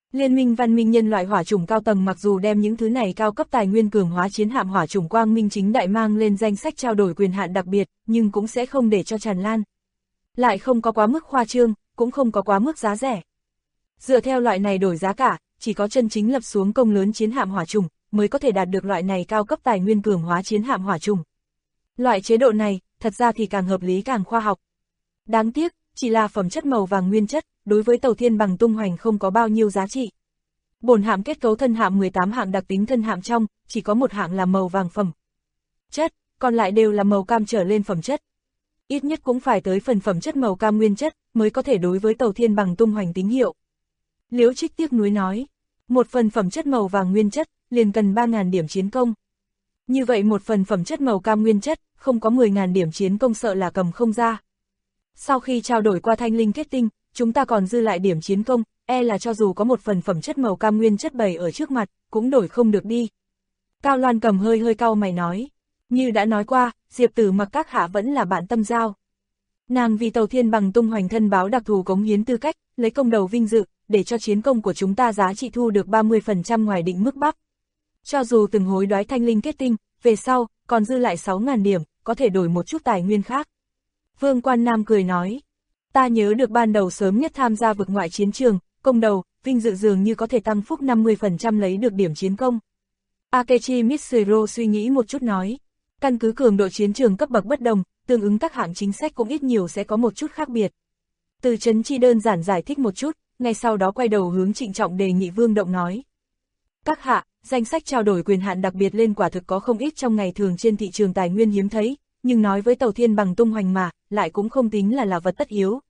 Liên minh văn minh nhân loại hỏa chủng cao tầng mặc dù đem những thứ này cao cấp tài nguyên cường hóa chiến hạm hỏa chủng quang minh chính đại mang lên danh sách trao đổi quyền hạn đặc biệt, nhưng cũng sẽ không để cho tràn lan. Lại không có quá mức khoa trương, cũng không có quá mức giá rẻ. Dựa theo loại này đổi giá cả, chỉ có chân chính lập xuống công lớn chiến hạm hỏa chủng mới có thể đạt được loại này cao cấp tài nguyên cường hóa chiến hạm hỏa chủng. Loại chế độ này, thật ra thì càng hợp lý càng khoa học. Đáng tiếc, chỉ là phẩm chất màu vàng nguyên chất, đối với tàu thiên bằng tung hoành không có bao nhiêu giá trị. Bổn hạm kết cấu thân hạm 18 hạng đặc tính thân hạm trong, chỉ có một hạng là màu vàng phẩm chất, còn lại đều là màu cam trở lên phẩm chất. Ít nhất cũng phải tới phần phẩm chất màu cam nguyên chất, mới có thể đối với tàu thiên bằng tung hoành tín hiệu. Liễu Trích tiếc nuối nói, một phần phẩm chất màu vàng nguyên chất, liền cần 3.000 điểm chiến công. Như vậy một phần phẩm chất màu cam nguyên chất, không có 10.000 điểm chiến công sợ là cầm không ra. Sau khi trao đổi qua thanh linh kết tinh, chúng ta còn dư lại điểm chiến công, là cho dù có một phần phẩm chất màu cam nguyên chất bày ở trước mặt, cũng đổi không được đi. Cao Loan Cầm hơi cau mày nói, như đã nói qua, Diệp Tử Mặc các hạ vẫn là bạn tâm giao. Nàng vì tàu thiên bằng tung hoành thân báo đặc thù cống hiến tư cách, lấy công đầu vinh dự, để cho chiến công của chúng ta giá trị thu được 30% ngoài định mức bắp. Cho dù từng hối đoái thanh linh kết tinh, về sau, còn dư lại 6.000 điểm, có thể đổi một chút tài nguyên khác. Vương Quan Nam cười nói, ta nhớ được ban đầu sớm nhất tham gia vực ngoại chiến trường, công đầu, vinh dự dường như có thể tăng phúc 50% lấy được điểm chiến công. Akechi Mitsuro suy nghĩ một chút nói, căn cứ cường độ chiến trường cấp bậc bất đồng, tương ứng các hạng chính sách cũng ít nhiều sẽ có một chút khác biệt. Từ Chấn Chi đơn giản giải thích một chút, ngay sau đó quay đầu hướng trịnh trọng đề nghị Vương Động nói. Các hạ, danh sách trao đổi quyền hạn đặc biệt lên quả thực có không ít trong ngày thường trên thị trường tài nguyên hiếm thấy, nhưng nói với tàu thiên bằng tung hoành mà, lại cũng không tính là vật tất yếu.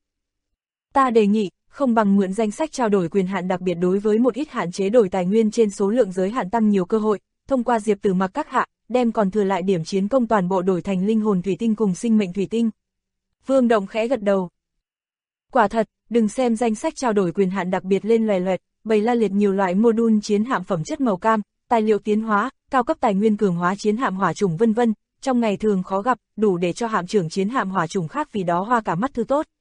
Ta đề nghị, không bằng mượn danh sách trao đổi quyền hạn đặc biệt đối với một ít hạn chế đổi tài nguyên trên số lượng giới hạn tăng nhiều cơ hội, thông qua Diệp Tử Mặc các hạ, đem còn thừa lại điểm chiến công toàn bộ đổi thành linh hồn thủy tinh cùng sinh mệnh thủy tinh. Vương Động khẽ gật đầu. Quả thật, đừng xem danh sách trao đổi quyền hạn đặc biệt lên loè loẹt, bày la liệt nhiều loại module chiến hạm phẩm chất màu cam, tài liệu tiến hóa, cao cấp tài nguyên cường hóa chiến hạm hỏa chủng vân vân, trong ngày thường khó gặp, đủ để cho hạm trưởng chiến hạm hỏa chủng khác vì đó hoa cả mắt thứ tốt.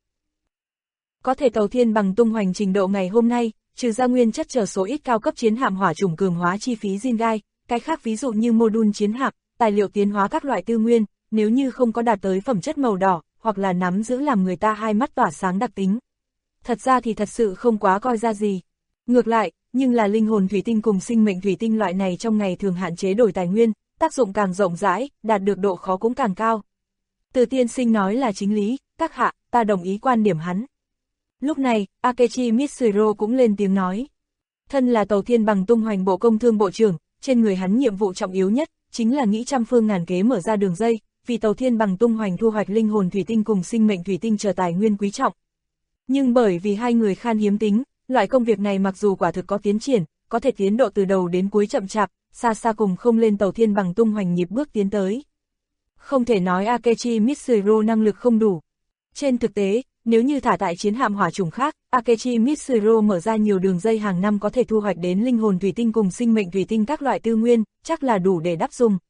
Có thể tàu thiên bằng tung hoành trình độ ngày hôm nay, trừ ra nguyên chất chờ số ít cao cấp chiến hạm hỏa chủng cường hóa chi phí Jingai, cái khác ví dụ như module chiến hạm, tài liệu tiến hóa các loại tư nguyên, nếu như không có đạt tới phẩm chất màu đỏ, hoặc là nắm giữ làm người ta hai mắt tỏa sáng đặc tính. Thật ra thì thật sự không quá coi ra gì. Ngược lại, nhưng là linh hồn thủy tinh cùng sinh mệnh thủy tinh loại này trong ngày thường hạn chế đổi tài nguyên, tác dụng càng rộng rãi, đạt được độ khó cũng càng cao. Từ tiên sinh nói là chính lý, các hạ, ta đồng ý quan điểm hắn. Lúc này, Akechi Mitsuro cũng lên tiếng nói. Thân là tàu thiên bằng tung hoành bộ công thương bộ trưởng, trên người hắn nhiệm vụ trọng yếu nhất, chính là nghĩ trăm phương ngàn kế mở ra đường dây, vì tàu thiên bằng tung hoành thu hoạch linh hồn thủy tinh cùng sinh mệnh thủy tinh chờ tài nguyên quý trọng. Nhưng bởi vì hai người khan hiếm tính, loại công việc này mặc dù quả thực có tiến triển, có thể tiến độ từ đầu đến cuối chậm chạp, xa xa cùng không lên tàu thiên bằng tung hoành nhịp bước tiến tới. Không thể nói Akechi Mitsuro năng lực không đủ. Trên thực tế, nếu như thả tại chiến hạm hỏa chủng khác, Akechi Mitsuro mở ra nhiều đường dây hàng năm có thể thu hoạch đến linh hồn thủy tinh cùng sinh mệnh thủy tinh các loại tư nguyên, chắc là đủ để đắp dùng.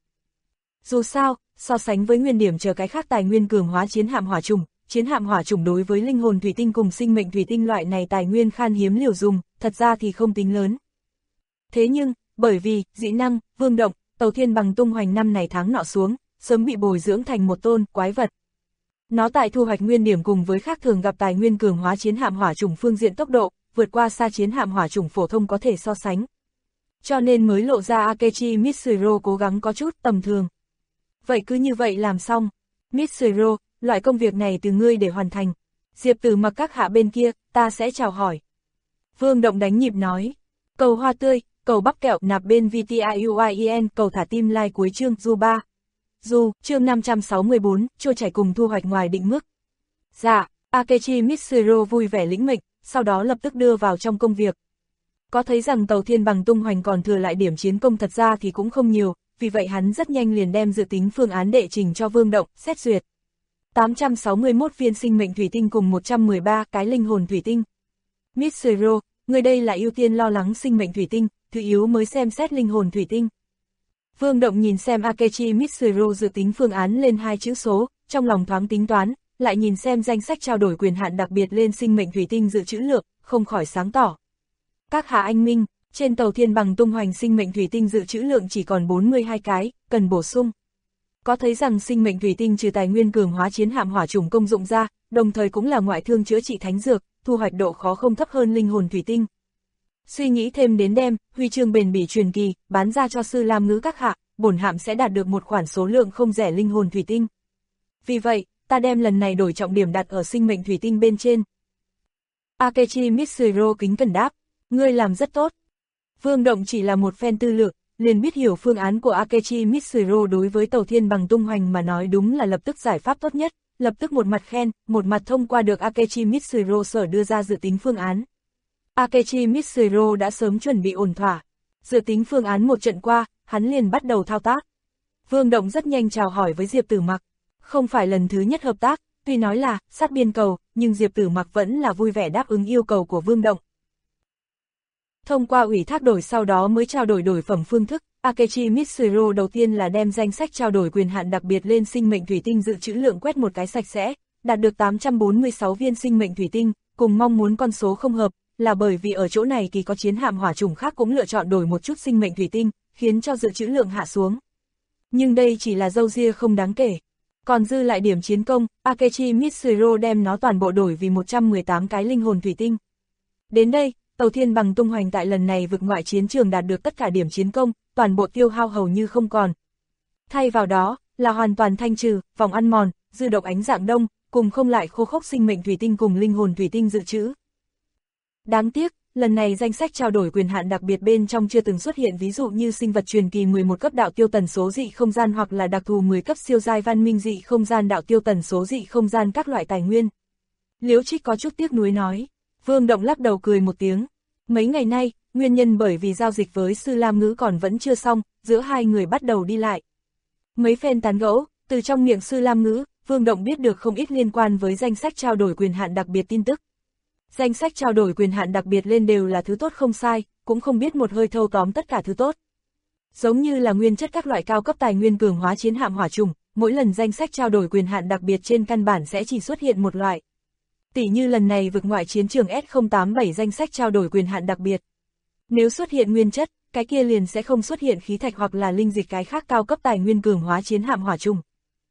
Dù sao, so sánh với nguyên điểm chờ cái khác tài nguyên cường hóa chiến hạm hỏa chủng đối với linh hồn thủy tinh cùng sinh mệnh thủy tinh loại này tài nguyên khan hiếm liều dùng, thật ra thì không tính lớn. Thế nhưng, bởi vì, dị năng, Vương Động, tàu thiên bằng tung hoành năm này tháng nọ xuống, sớm bị bồi dưỡng thành một tôn quái vật. Nó tại thu hoạch nguyên điểm cùng với khác thường gặp tài nguyên cường hóa chiến hạm hỏa chủng phương diện tốc độ, vượt qua xa chiến hạm hỏa chủng phổ thông có thể so sánh. Cho nên mới lộ ra Akechi Mitsuro cố gắng có chút tầm thường. Vậy cứ như vậy làm xong. Mitsuro, loại công việc này từ ngươi để hoàn thành. Diệp Tử Mặc các hạ bên kia, ta sẽ chào hỏi. Vương Động đánh nhịp nói. Cầu hoa tươi, cầu bắp kẹo nạp bên VTIUIEN, cầu thả tim like cuối chương du 3. Dù, chương 564, trôi chảy cùng thu hoạch ngoài định mức. Dạ, Akechi Mitsuro vui vẻ lĩnh mệnh, sau đó lập tức đưa vào trong công việc. Có thấy rằng tàu thiên bằng tung hoành còn thừa lại điểm chiến công thật ra thì cũng không nhiều, vì vậy hắn rất nhanh liền đem dự tính phương án đệ trình cho Vương Động, xét duyệt. 861 viên sinh mệnh thủy tinh cùng 113 cái linh hồn thủy tinh. Mitsuro, người đây là ưu tiên lo lắng sinh mệnh thủy tinh, thứ yếu mới xem xét linh hồn thủy tinh. Vương Động nhìn xem Akechi Mitsuro dự tính phương án lên hai chữ số, trong lòng thoáng tính toán, lại nhìn xem danh sách trao đổi quyền hạn đặc biệt lên sinh mệnh thủy tinh dự trữ lượng, không khỏi sáng tỏ. Các hạ anh minh, trên tàu thiên bằng tung hoành sinh mệnh thủy tinh dự trữ lượng chỉ còn 42 cái, cần bổ sung. Có thấy rằng sinh mệnh thủy tinh trừ tài nguyên cường hóa chiến hạm hỏa chủng công dụng ra, đồng thời cũng là ngoại thương chữa trị thánh dược, thu hoạch độ khó không thấp hơn linh hồn thủy tinh. Suy nghĩ thêm đến đem huy chương bền bỉ truyền kỳ bán ra cho sư Lam Ngữ các hạ, bổn hạm sẽ đạt được một khoản số lượng không rẻ linh hồn thủy tinh. Vì vậy, ta đem lần này đổi trọng điểm đặt ở sinh mệnh thủy tinh bên trên. Akechi Mitsuro kính cẩn đáp, ngươi làm rất tốt. Vương Động chỉ là một phen tư lược, liền biết hiểu phương án của Akechi Mitsuro đối với tàu thiên bằng tung hoành mà nói đúng là lập tức giải pháp tốt nhất, lập tức một mặt khen, một mặt thông qua được Akechi Mitsuro sở đưa ra dự tính phương án. Akechi Mitsuro đã sớm chuẩn bị ổn thỏa. Dự tính phương án một trận qua, hắn liền bắt đầu thao tác. Vương Động rất nhanh chào hỏi với Diệp Tử Mặc. Không phải lần thứ nhất hợp tác, tuy nói là sát biên cầu, nhưng Diệp Tử Mặc vẫn là vui vẻ đáp ứng yêu cầu của Vương Động. Thông qua ủy thác đổi sau đó mới trao đổi đổi phẩm phương thức, Akechi Mitsuro đầu tiên là đem danh sách trao đổi quyền hạn đặc biệt lên sinh mệnh thủy tinh dự trữ lượng quét một cái sạch sẽ, đạt được 846 viên sinh mệnh thủy tinh, cùng mong muốn con số không hợp, là bởi vì ở chỗ này kỳ có chiến hạm hỏa chủng khác cũng lựa chọn đổi một chút sinh mệnh thủy tinh, khiến cho dự trữ lượng hạ xuống. Nhưng đây chỉ là dâu ria không đáng kể. Còn dư lại điểm chiến công, Akechi Mitsuro đem nó toàn bộ đổi vì 118 cái linh hồn thủy tinh. Đến đây, tàu thiên bằng tung hoành tại lần này vực ngoại chiến trường đạt được tất cả điểm chiến công, toàn bộ tiêu hao hầu như không còn. Thay vào đó, là hoàn toàn thanh trừ, vòng ăn mòn, dư độc ánh dạng đông, cùng không lại khô khốc sinh mệnh thủy tinh cùng linh hồn thủy tinh dự trữ. Đáng tiếc, lần này danh sách trao đổi quyền hạn đặc biệt bên trong chưa từng xuất hiện ví dụ như sinh vật truyền kỳ 11 cấp đạo tiêu tần số dị không gian hoặc là đặc thù 10 cấp siêu giai văn minh dị không gian đạo tiêu tần số dị không gian các loại tài nguyên. Liễu Trích có chút tiếc nuối nói. Vương Động lắc đầu cười một tiếng. Mấy ngày nay, nguyên nhân bởi vì giao dịch với sư Lam Ngữ còn vẫn chưa xong, giữa hai người bắt đầu đi lại. Mấy phen tán gẫu, từ trong miệng sư Lam Ngữ, Vương Động biết được không ít liên quan với danh sách trao đổi quyền hạn đặc biệt tin tức. Danh sách trao đổi quyền hạn đặc biệt lên đều là thứ tốt không sai, cũng không biết một hơi thâu tóm tất cả thứ tốt. Giống như là nguyên chất các loại cao cấp tài nguyên cường hóa chiến hạm hỏa trùng, mỗi lần danh sách trao đổi quyền hạn đặc biệt trên căn bản sẽ chỉ xuất hiện một loại. Tỷ như lần này vực ngoại chiến trường S087 danh sách trao đổi quyền hạn đặc biệt. Nếu xuất hiện nguyên chất, cái kia liền sẽ không xuất hiện khí thạch hoặc là linh dịch cái khác cao cấp tài nguyên cường hóa chiến hạm hỏa trùng.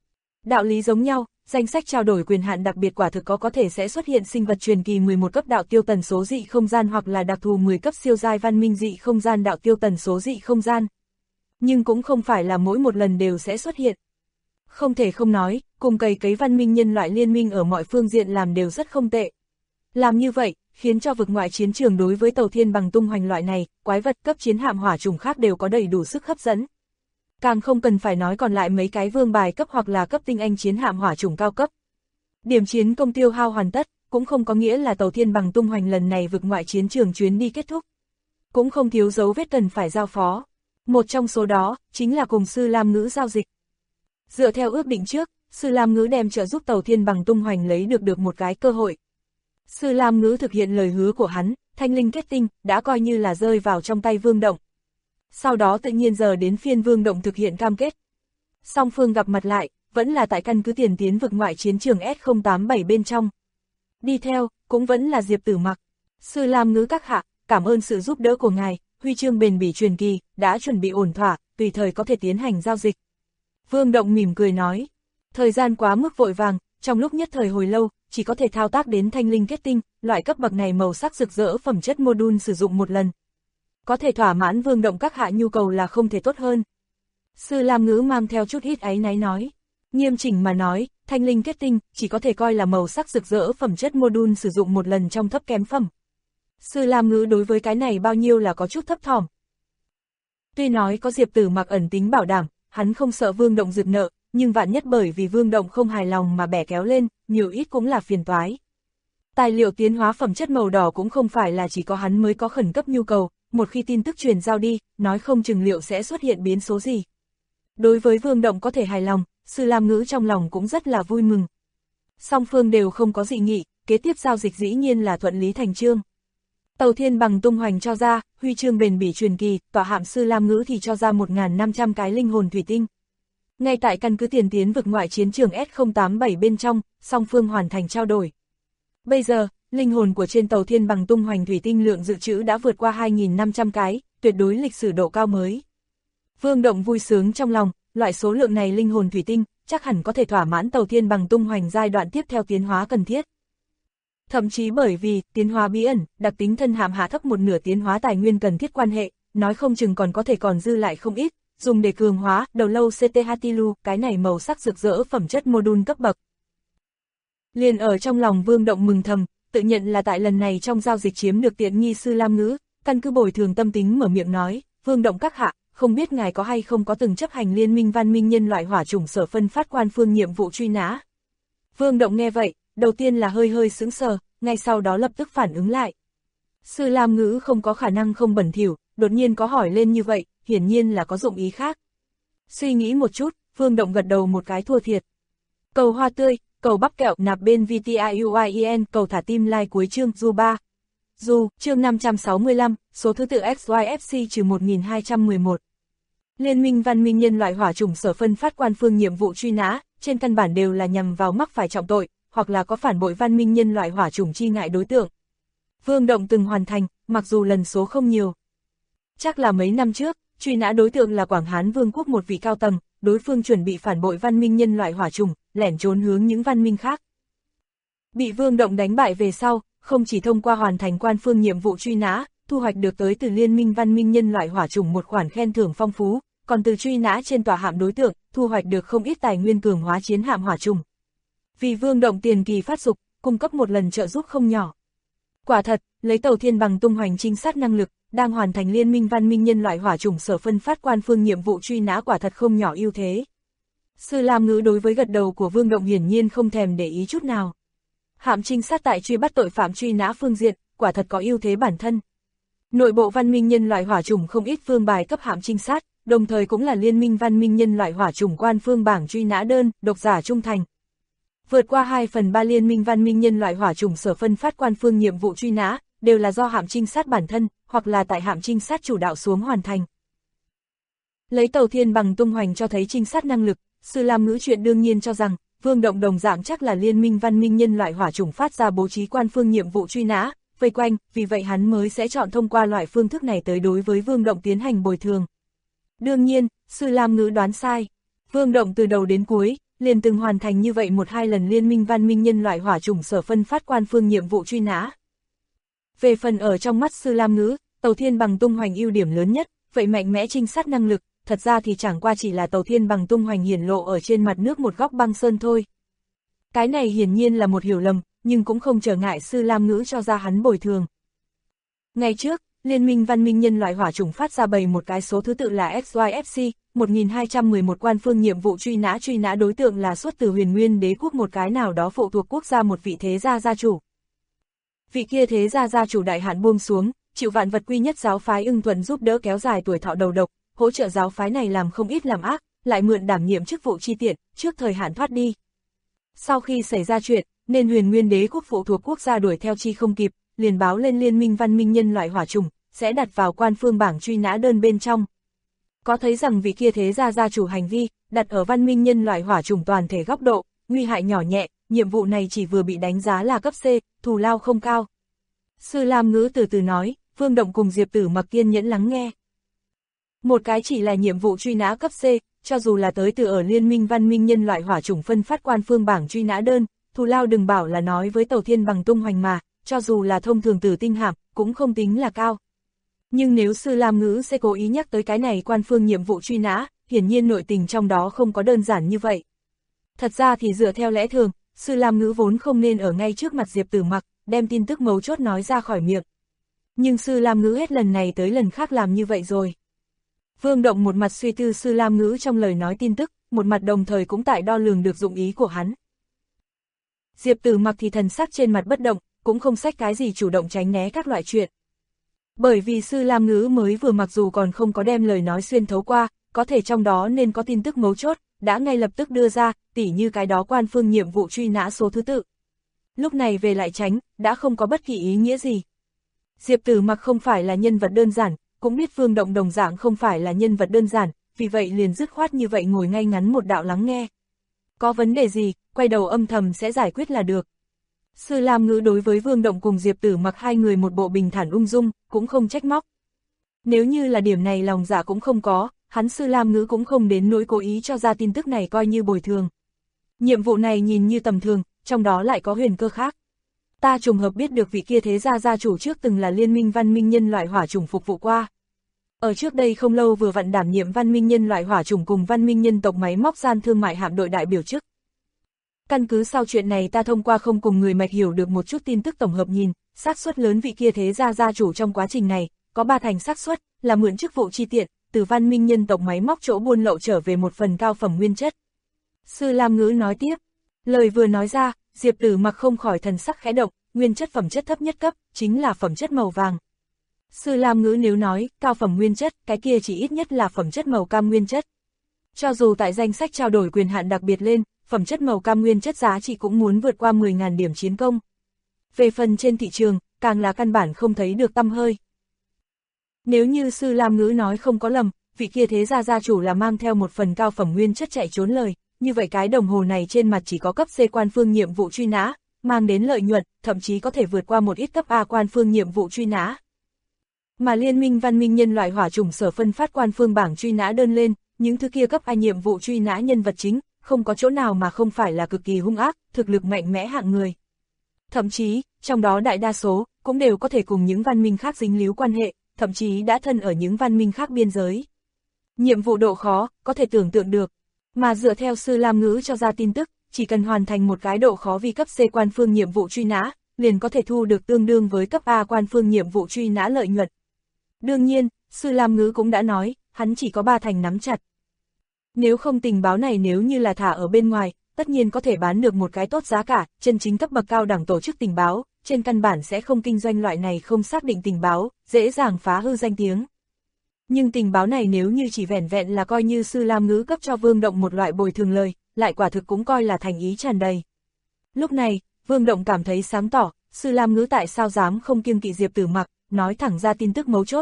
Đạo lý giống nhau, danh sách trao đổi quyền hạn đặc biệt quả thực có thể sẽ xuất hiện sinh vật truyền kỳ 11 cấp đạo tiêu tần số dị không gian hoặc là đặc thù 10 cấp siêu giai văn minh dị không gian đạo tiêu tần số dị không gian. Nhưng cũng không phải là mỗi một lần đều sẽ xuất hiện. Không thể không nói, cùng cấy văn minh nhân loại liên minh ở mọi phương diện làm đều rất không tệ. Làm như vậy, khiến cho vực ngoại chiến trường đối với tàu thiên bằng tung hoành loại này, quái vật cấp chiến hạm hỏa trùng khác đều có đầy đủ sức hấp dẫn. Càng không cần phải nói còn lại mấy cái vương bài cấp hoặc là cấp tinh anh chiến hạm hỏa chủng cao cấp. Điểm chiến công tiêu hao hoàn tất, cũng không có nghĩa là tàu thiên bằng tung hoành lần này vực ngoại chiến trường chuyến đi kết thúc. Cũng không thiếu dấu vết cần phải giao phó. Một trong số đó, chính là cùng sư Lam Ngữ giao dịch. Dựa theo ước định trước, sư Lam Ngữ đem trợ giúp tàu thiên bằng tung hoành lấy được một cái cơ hội. Sư Lam Ngữ thực hiện lời hứa của hắn, thanh linh kết tinh, đã coi như là rơi vào trong tay Vương Động. Sau đó tự nhiên giờ đến phiên Vương Động thực hiện cam kết. Song phương gặp mặt lại, vẫn là tại căn cứ tiền tiến vực ngoại chiến trường S087 bên trong. Đi theo, cũng vẫn là Diệp Tử Mặc. Sư Lam Ngữ các hạ, cảm ơn sự giúp đỡ của ngài, huy chương bền bỉ truyền kỳ, đã chuẩn bị ổn thỏa, tùy thời có thể tiến hành giao dịch. Vương Động mỉm cười nói, thời gian quá mức vội vàng, trong lúc nhất thời hồi lâu, chỉ có thể thao tác đến thanh linh kết tinh, loại cấp bậc này màu sắc rực rỡ phẩm chất module sử dụng một lần. Có thể thỏa mãn Vương Động các hạ nhu cầu là không thể tốt hơn. Sư Lam Ngữ mang theo chút ít áy náy nói. Nghiêm chỉnh mà nói, thanh linh kết tinh chỉ có thể coi là màu sắc rực rỡ phẩm chất module sử dụng một lần trong thấp kém phẩm. Sư Lam Ngữ đối với cái này bao nhiêu là có chút thấp thỏm. Tuy nói có Diệp Tử Mặc ẩn tính bảo đảm, hắn không sợ Vương Động rực nợ, nhưng vạn nhất bởi vì Vương Động không hài lòng mà bẻ kéo lên, nhiều ít cũng là phiền toái. Tài liệu tiến hóa phẩm chất màu đỏ cũng không phải là chỉ có hắn mới có khẩn cấp nhu cầu, một khi tin tức truyền giao đi, nói không chừng liệu sẽ xuất hiện biến số gì. Đối với Vương Động có thể hài lòng, sư Lam Ngữ trong lòng cũng rất là vui mừng. Song phương đều không có dị nghị, kế tiếp giao dịch dĩ nhiên là thuận lý thành chương. Tàu thiên bằng tung hoành cho ra, huy chương bền bỉ truyền kỳ, tọa hạm sư Lam Ngữ thì cho ra 1.500 cái linh hồn thủy tinh. Ngay tại căn cứ tiền tiến vực ngoại chiến trường S087 bên trong, song phương hoàn thành trao đổi. Bây giờ, linh hồn của trên tàu Thiên Bằng tung hoành thủy tinh lượng dự trữ đã vượt qua 2.500 cái, tuyệt đối lịch sử độ cao mới. Vương Động vui sướng trong lòng, loại số lượng này linh hồn thủy tinh, chắc hẳn có thể thỏa mãn tàu Thiên Bằng tung hoành giai đoạn tiếp theo tiến hóa cần thiết. Thậm chí bởi vì, tiến hóa bí ẩn, đặc tính thân hạm hạ thấp một nửa tiến hóa tài nguyên cần thiết quan hệ, nói không chừng còn có thể còn dư lại không ít, dùng để cường hóa, đầu lâu CTHTLU, cái này màu sắc rực rỡ phẩm chất module cấp bậc. Liền ở trong lòng Vương Động mừng thầm, tự nhận là tại lần này trong giao dịch chiếm được tiện nghi Sư Lam Ngữ, căn cứ bồi thường tâm tính mở miệng nói, Vương Động các hạ, không biết ngài có hay không có từng chấp hành liên minh văn minh nhân loại hỏa chủng sở phân phát quan phương nhiệm vụ truy nã. Vương Động nghe vậy, đầu tiên là hơi sững sờ, ngay sau đó lập tức phản ứng lại. Sư Lam Ngữ không có khả năng không bẩn thỉu, đột nhiên có hỏi lên như vậy, hiển nhiên là có dụng ý khác. Suy nghĩ một chút, Vương Động gật đầu một cái thua thiệt. Cầu hoa tươi, cầu bắp kẹo nạp bên VTIUIEN, cầu thả tim like cuối chương Du 3. Du, chương 565, số thứ tự XYFC-1211. Liên minh văn minh nhân loại hỏa chủng sở phân phát quan phương nhiệm vụ truy nã, trên căn bản đều là nhằm vào mắc phải trọng tội, hoặc là có phản bội văn minh nhân loại hỏa chủng chi ngại đối tượng. Vương Động từng hoàn thành, mặc dù lần số không nhiều. Chắc là mấy năm trước, truy nã đối tượng là Quảng Hán Vương quốc một vị cao tầng, đối phương chuẩn bị phản bội văn minh nhân loại hỏa chủng, lẻn trốn hướng những văn minh khác. Bị Vương Động đánh bại về sau, không chỉ thông qua hoàn thành quan phương nhiệm vụ truy nã, thu hoạch được tới từ liên minh văn minh nhân loại hỏa chủng một khoản khen thưởng phong phú, còn từ truy nã trên tòa hạm đối tượng, thu hoạch được không ít tài nguyên cường hóa chiến hạm hỏa chủng. Vì Vương Động tiền kỳ phát dục, cung cấp một lần trợ giúp không nhỏ. Quả thật, lấy tàu Thiên Bằng tung hoành trinh sát năng lực, đang hoàn thành liên minh văn minh nhân loại hỏa chủng sở phân phát quan phương nhiệm vụ truy nã quả thật không nhỏ ưu thế. Sư Lam Ngữ đối với gật đầu của Vương Động hiển nhiên không thèm để ý chút nào. Hạm trinh sát tại truy bắt tội phạm truy nã phương diện, quả thật có ưu thế bản thân. Nội bộ văn minh nhân loại hỏa chủng không ít phương bài cấp hạm trinh sát, đồng thời cũng là liên minh văn minh nhân loại hỏa chủng quan phương bảng truy nã đơn, độc giả trung thành. Vượt qua 2/3 liên minh văn minh nhân loại hỏa chủng sở phân phát quan phương nhiệm vụ truy nã, đều là do hạm trinh sát bản thân, hoặc là tại hạm trinh sát chủ đạo xuống hoàn thành. Lấy tàu Thiên Bằng tung hoành cho thấy trinh sát năng lực, Sư Lam Ngữ chuyện đương nhiên cho rằng, Vương Động đồng dạng chắc là liên minh văn minh nhân loại hỏa chủng phát ra bố trí quan phương nhiệm vụ truy nã, vây quanh, vì vậy hắn mới sẽ chọn thông qua loại phương thức này tới đối với Vương Động tiến hành bồi thường. Đương nhiên, Sư Lam Ngữ đoán sai. Vương Động từ đầu đến cuối, liền từng hoàn thành như vậy 1-2 lần liên minh văn minh nhân loại hỏa chủng sở phân phát quan phương nhiệm vụ truy nã. Về phần ở trong mắt Sư Lam Ngữ, tàu Thiên Bằng tung hoành ưu điểm lớn nhất, vậy mạnh mẽ trinh sát năng lực, thật ra thì chẳng qua chỉ là tàu Thiên Bằng tung hoành hiển lộ ở trên mặt nước một góc băng sơn thôi. Cái này hiển nhiên là một hiểu lầm, nhưng cũng không trở ngại Sư Lam Ngữ cho ra hắn bồi thường. Ngày trước, Liên minh văn minh nhân loại hỏa chủng phát ra bày một cái số thứ tự là XYFC, 1211 quan phương nhiệm vụ truy nã đối tượng là xuất từ Huyền Nguyên Đế quốc một cái nào đó phụ thuộc quốc gia một vị thế gia gia chủ. Vị kia thế gia gia chủ đại hạn buông xuống, chịu vạn vật quy nhất giáo phái Ưng Thuận giúp đỡ kéo dài tuổi thọ đầu độc, hỗ trợ giáo phái này làm không ít làm ác, lại mượn đảm nhiệm chức vụ chi tiện, trước thời hạn thoát đi. Sau khi xảy ra chuyện, nên Huyền Nguyên Đế quốc phụ thuộc quốc gia đuổi theo chi không kịp, liền báo lên Liên minh văn minh nhân loại hỏa chủng, sẽ đặt vào quan phương bảng truy nã đơn bên trong. Có thấy rằng vị kia thế gia gia chủ hành vi, đặt ở văn minh nhân loại hỏa chủng toàn thể góc độ, nguy hại nhỏ nhẹ, nhiệm vụ này chỉ vừa bị đánh giá là cấp C, thù lao không cao. Sư Lam Ngữ từ từ nói, Vương Động cùng Diệp Tử Mặc kiên nhẫn lắng nghe. Một cái chỉ là nhiệm vụ truy nã cấp C, cho dù là tới từ ở Liên minh văn minh nhân loại hỏa chủng phân phát quan phương bảng truy nã đơn, thù lao đừng bảo là nói với tàu Thiên Bằng tung hoành mà, cho dù là thông thường tử tinh hạm, cũng không tính là cao. Nhưng nếu Sư Lam Ngữ sẽ cố ý nhắc tới cái này quan phương nhiệm vụ truy nã, hiển nhiên nội tình trong đó không có đơn giản như vậy. Thật ra thì dựa theo lẽ thường, Sư Lam Ngữ vốn không nên ở ngay trước mặt Diệp Tử Mặc, đem tin tức mấu chốt nói ra khỏi miệng. Nhưng Sư Lam Ngữ hết lần này tới lần khác làm như vậy rồi. Vương Động một mặt suy tư Sư Lam Ngữ trong lời nói tin tức, một mặt đồng thời cũng tại đo lường được dụng ý của hắn. Diệp Tử Mặc thì thần sắc trên mặt bất động, cũng không xách cái gì chủ động tránh né các loại chuyện. Bởi vì Sư Lam Ngữ mới vừa mặc dù còn không có đem lời nói xuyên thấu qua, có thể trong đó nên có tin tức mấu chốt, đã ngay lập tức đưa ra, tỉ như cái đó quan phương nhiệm vụ truy nã số thứ tự. Lúc này về lại tránh, đã không có bất kỳ ý nghĩa gì. Diệp Tử Mặc không phải là nhân vật đơn giản, cũng biết Vương Động đồng dạng không phải là nhân vật đơn giản, vì vậy liền dứt khoát như vậy ngồi ngay ngắn một đạo lắng nghe. Có vấn đề gì, quay đầu âm thầm sẽ giải quyết là được. Sư Lam Ngữ đối với Vương Động cùng Diệp Tử Mặc hai người một bộ bình thản ung dung, cũng không trách móc. Nếu như là điểm này lòng dạ cũng không có, hắn Sư Lam Ngữ cũng không đến nỗi cố ý cho ra tin tức này coi như bồi thường. Nhiệm vụ này nhìn như tầm thường, trong đó lại có huyền cơ khác. Ta trùng hợp biết được vị kia thế gia gia chủ trước từng là Liên minh văn minh nhân loại hỏa chủng phục vụ qua. Ở trước đây không lâu vừa vặn đảm nhiệm văn minh nhân loại hỏa chủng cùng văn minh nhân tộc máy móc gian thương mại hạm đội đại biểu chức. Căn cứ sau chuyện này ta thông qua không cùng người mạch hiểu được một chút tin tức tổng hợp nhìn, xác suất lớn vị kia thế gia gia chủ trong quá trình này, có 3 thành xác suất là mượn chức vụ chi tiện, từ văn minh nhân tộc máy móc chỗ buôn lậu trở về một phần cao phẩm nguyên chất. Sư Lam Ngữ nói tiếp, lời vừa nói ra, Diệp Tử Mặc không khỏi thần sắc khẽ động, nguyên chất phẩm chất thấp nhất cấp, chính là phẩm chất màu vàng. Sư Lam Ngữ nếu nói, cao phẩm nguyên chất, cái kia chỉ ít nhất là phẩm chất màu cam nguyên chất. Cho dù tại danh sách trao đổi quyền hạn đặc biệt lên, phẩm chất màu cam nguyên chất giá trị cũng muốn vượt qua 10.000 điểm chiến công. Về phần trên thị trường, càng là căn bản không thấy được tăm hơi. Nếu như Sư Lam Ngữ nói không có lầm, vị kia thế gia gia chủ là mang theo một phần cao phẩm nguyên chất chạy trốn lời, như vậy cái đồng hồ này trên mặt chỉ có cấp C quan phương nhiệm vụ truy nã, mang đến lợi nhuận, thậm chí có thể vượt qua một ít cấp A quan phương nhiệm vụ truy nã. Mà Liên minh văn minh nhân loại hỏa chủng sở phân phát quan phương bảng truy nã đơn lên, những thứ kia cấp A nhiệm vụ truy nã nhân vật chính, không có chỗ nào mà không phải là cực kỳ hung ác, thực lực mạnh mẽ hạng người. Thậm chí, trong đó đại đa số, cũng đều có thể cùng những văn minh khác dính líu quan hệ, thậm chí đã thân ở những văn minh khác biên giới. Nhiệm vụ độ khó, có thể tưởng tượng được, mà dựa theo Sư Lam Ngữ cho ra tin tức, chỉ cần hoàn thành một cái độ khó vi cấp C quan phương nhiệm vụ truy nã, liền có thể thu được tương đương với cấp A quan phương nhiệm vụ truy nã lợi nhuận. Đương nhiên, Sư Lam Ngữ cũng đã nói, hắn chỉ có 3 thành nắm chặt. Nếu không tình báo này nếu như là thả ở bên ngoài, tất nhiên có thể bán được một cái tốt giá cả, chân chính cấp bậc cao đẳng tổ chức tình báo, trên căn bản sẽ không kinh doanh loại này không xác định tình báo, dễ dàng phá hư danh tiếng. Nhưng tình báo này nếu như chỉ vẻn vẹn là coi như Sư Lam Ngữ cấp cho Vương Động một loại bồi thường lời, lại quả thực cũng coi là thành ý tràn đầy. Lúc này, Vương Động cảm thấy sáng tỏ, Sư Lam Ngữ tại sao dám không kiêng kỵ Diệp Tử Mặc, nói thẳng ra tin tức mấu chốt.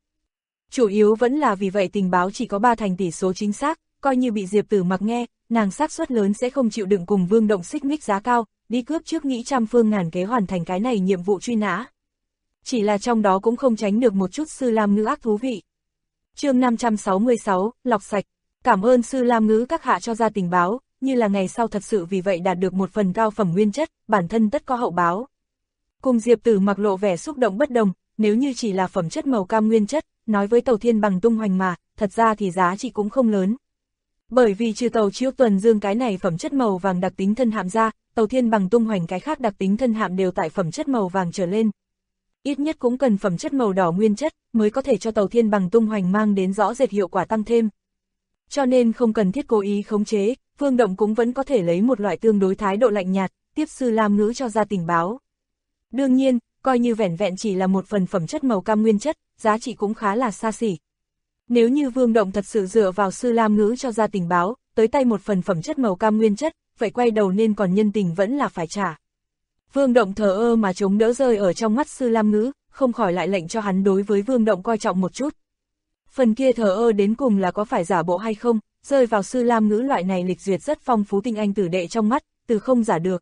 Chủ yếu vẫn là vì vậy tình báo chỉ có 3 thành tỷ số chính xác, coi như bị Diệp Tử Mặc nghe, nàng xác suất lớn sẽ không chịu đựng cùng Vương Động xích mích giá cao, đi cướp trước nghĩ trăm phương ngàn kế hoàn thành cái này nhiệm vụ truy nã. Chỉ là trong đó cũng không tránh được một chút Sư Lam Ngữ ác thú vị. Chương 566, lọc sạch. Cảm ơn Sư Lam Ngữ các hạ cho ra tình báo, như là ngày sau thật sự vì vậy đạt được một phần cao phẩm nguyên chất, bản thân tất có hậu báo. Cùng Diệp Tử Mặc lộ vẻ xúc động bất đồng, nếu như chỉ là phẩm chất màu cam nguyên chất, nói với tàu thiên bằng tung hoành mà, thật ra thì giá trị cũng không lớn. Bởi vì trừ tàu Chiếu Tuần Dương cái này phẩm chất màu vàng đặc tính thân hạm ra, tàu thiên bằng tung hoành cái khác đặc tính thân hạm đều tại phẩm chất màu vàng trở lên. Ít nhất cũng cần phẩm chất màu đỏ nguyên chất, mới có thể cho tàu thiên bằng tung hoành mang đến rõ rệt hiệu quả tăng thêm. Cho nên không cần thiết cố ý khống chế, Vương Động cũng vẫn có thể lấy một loại tương đối thái độ lạnh nhạt, tiếp Sư Lam Ngữ cho ra tình báo. Đương nhiên, coi như vẻn vẹn chỉ là một phần phẩm chất màu cam nguyên chất, giá trị cũng khá là xa xỉ. Nếu như Vương Động thật sự dựa vào Sư Lam Ngữ cho ra tình báo, tới tay một phần phẩm chất màu cam nguyên chất, vậy quay đầu nên còn nhân tình vẫn là phải trả. Vương Động thờ ơ mà chống đỡ rơi ở trong mắt Sư Lam Ngữ, không khỏi lại lệnh cho hắn đối với Vương Động coi trọng một chút. Phần kia thờ ơ đến cùng là có phải giả bộ hay không, rơi vào Sư Lam Ngữ loại này lịch duyệt rất phong phú tinh anh tử đệ trong mắt, từ không giả được.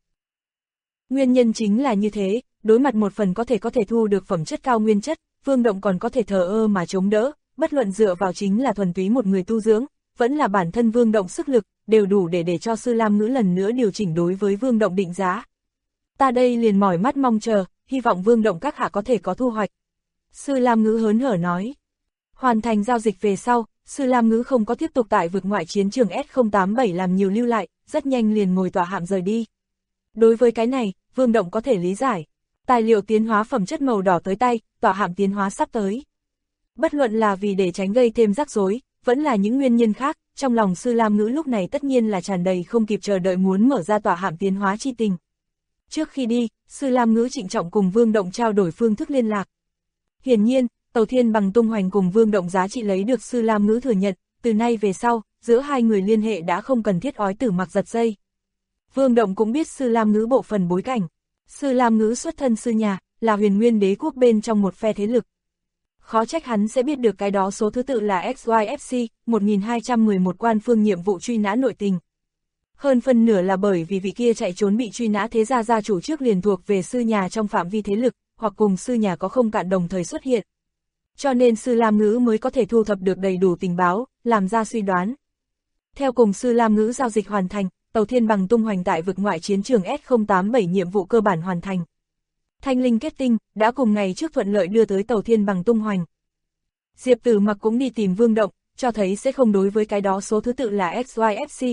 Nguyên nhân chính là như thế, đối mặt một phần có thể thu được phẩm chất cao nguyên chất, Vương Động còn có thể thờ ơ mà chống đỡ, bất luận dựa vào chính là thuần túy một người tu dưỡng, vẫn là bản thân Vương Động sức lực, đều đủ để cho Sư Lam Ngữ lần nữa điều chỉnh đối với Vương Động định giá. Ta đây liền mỏi mắt mong chờ, hy vọng Vương Động các hạ có thể có thu hoạch. Sư Lam Ngữ hớn hở nói. Hoàn thành giao dịch về sau, Sư Lam Ngữ không có tiếp tục tại vực ngoại chiến trường S087 làm nhiều lưu lại, rất nhanh liền ngồi tòa hạm rời đi. Đối với cái này, Vương Động có thể lý giải. Tài liệu tiến hóa phẩm chất màu đỏ tới tay, tòa hạm tiến hóa sắp tới. Bất luận là vì để tránh gây thêm rắc rối, vẫn là những nguyên nhân khác, trong lòng Sư Lam Ngữ lúc này tất nhiên là tràn đầy không kịp chờ đợi muốn mở ra tòa hạm tiến hóa chi tình. Trước khi đi, Sư Lam Ngữ trịnh trọng cùng Vương Động trao đổi phương thức liên lạc. Hiển nhiên, tàu thiên bằng tung hoành cùng Vương Động giá trị lấy được Sư Lam Ngữ thừa nhận, từ nay về sau, giữa hai người liên hệ đã không cần thiết ói tử mặc giật dây. Vương Động cũng biết Sư Lam Ngữ bộ phần bối cảnh. Sư Lam Ngữ xuất thân sư nhà, là Huyền Nguyên Đế quốc bên trong một phe thế lực. Khó trách hắn sẽ biết được cái đó số thứ tự là XYFC, 1211 quan phương nhiệm vụ truy nã nội tình. Hơn phân nửa là bởi vì vị kia chạy trốn bị truy nã thế gia gia chủ trước liền thuộc về sư nhà trong phạm vi thế lực, hoặc cùng sư nhà có không cạn đồng thời xuất hiện. Cho nên sư Lam Ngữ mới có thể thu thập được đầy đủ tình báo, làm ra suy đoán. Theo cùng sư Lam Ngữ giao dịch hoàn thành, tàu thiên bằng tung hoành tại vực ngoại chiến trường S087 nhiệm vụ cơ bản hoàn thành. Thanh linh kết tinh, đã cùng ngày trước thuận lợi đưa tới tàu thiên bằng tung hoành. Diệp Tử Mặc cũng đi tìm Vương Động, cho thấy sẽ không đối với cái đó số thứ tự là XYFC,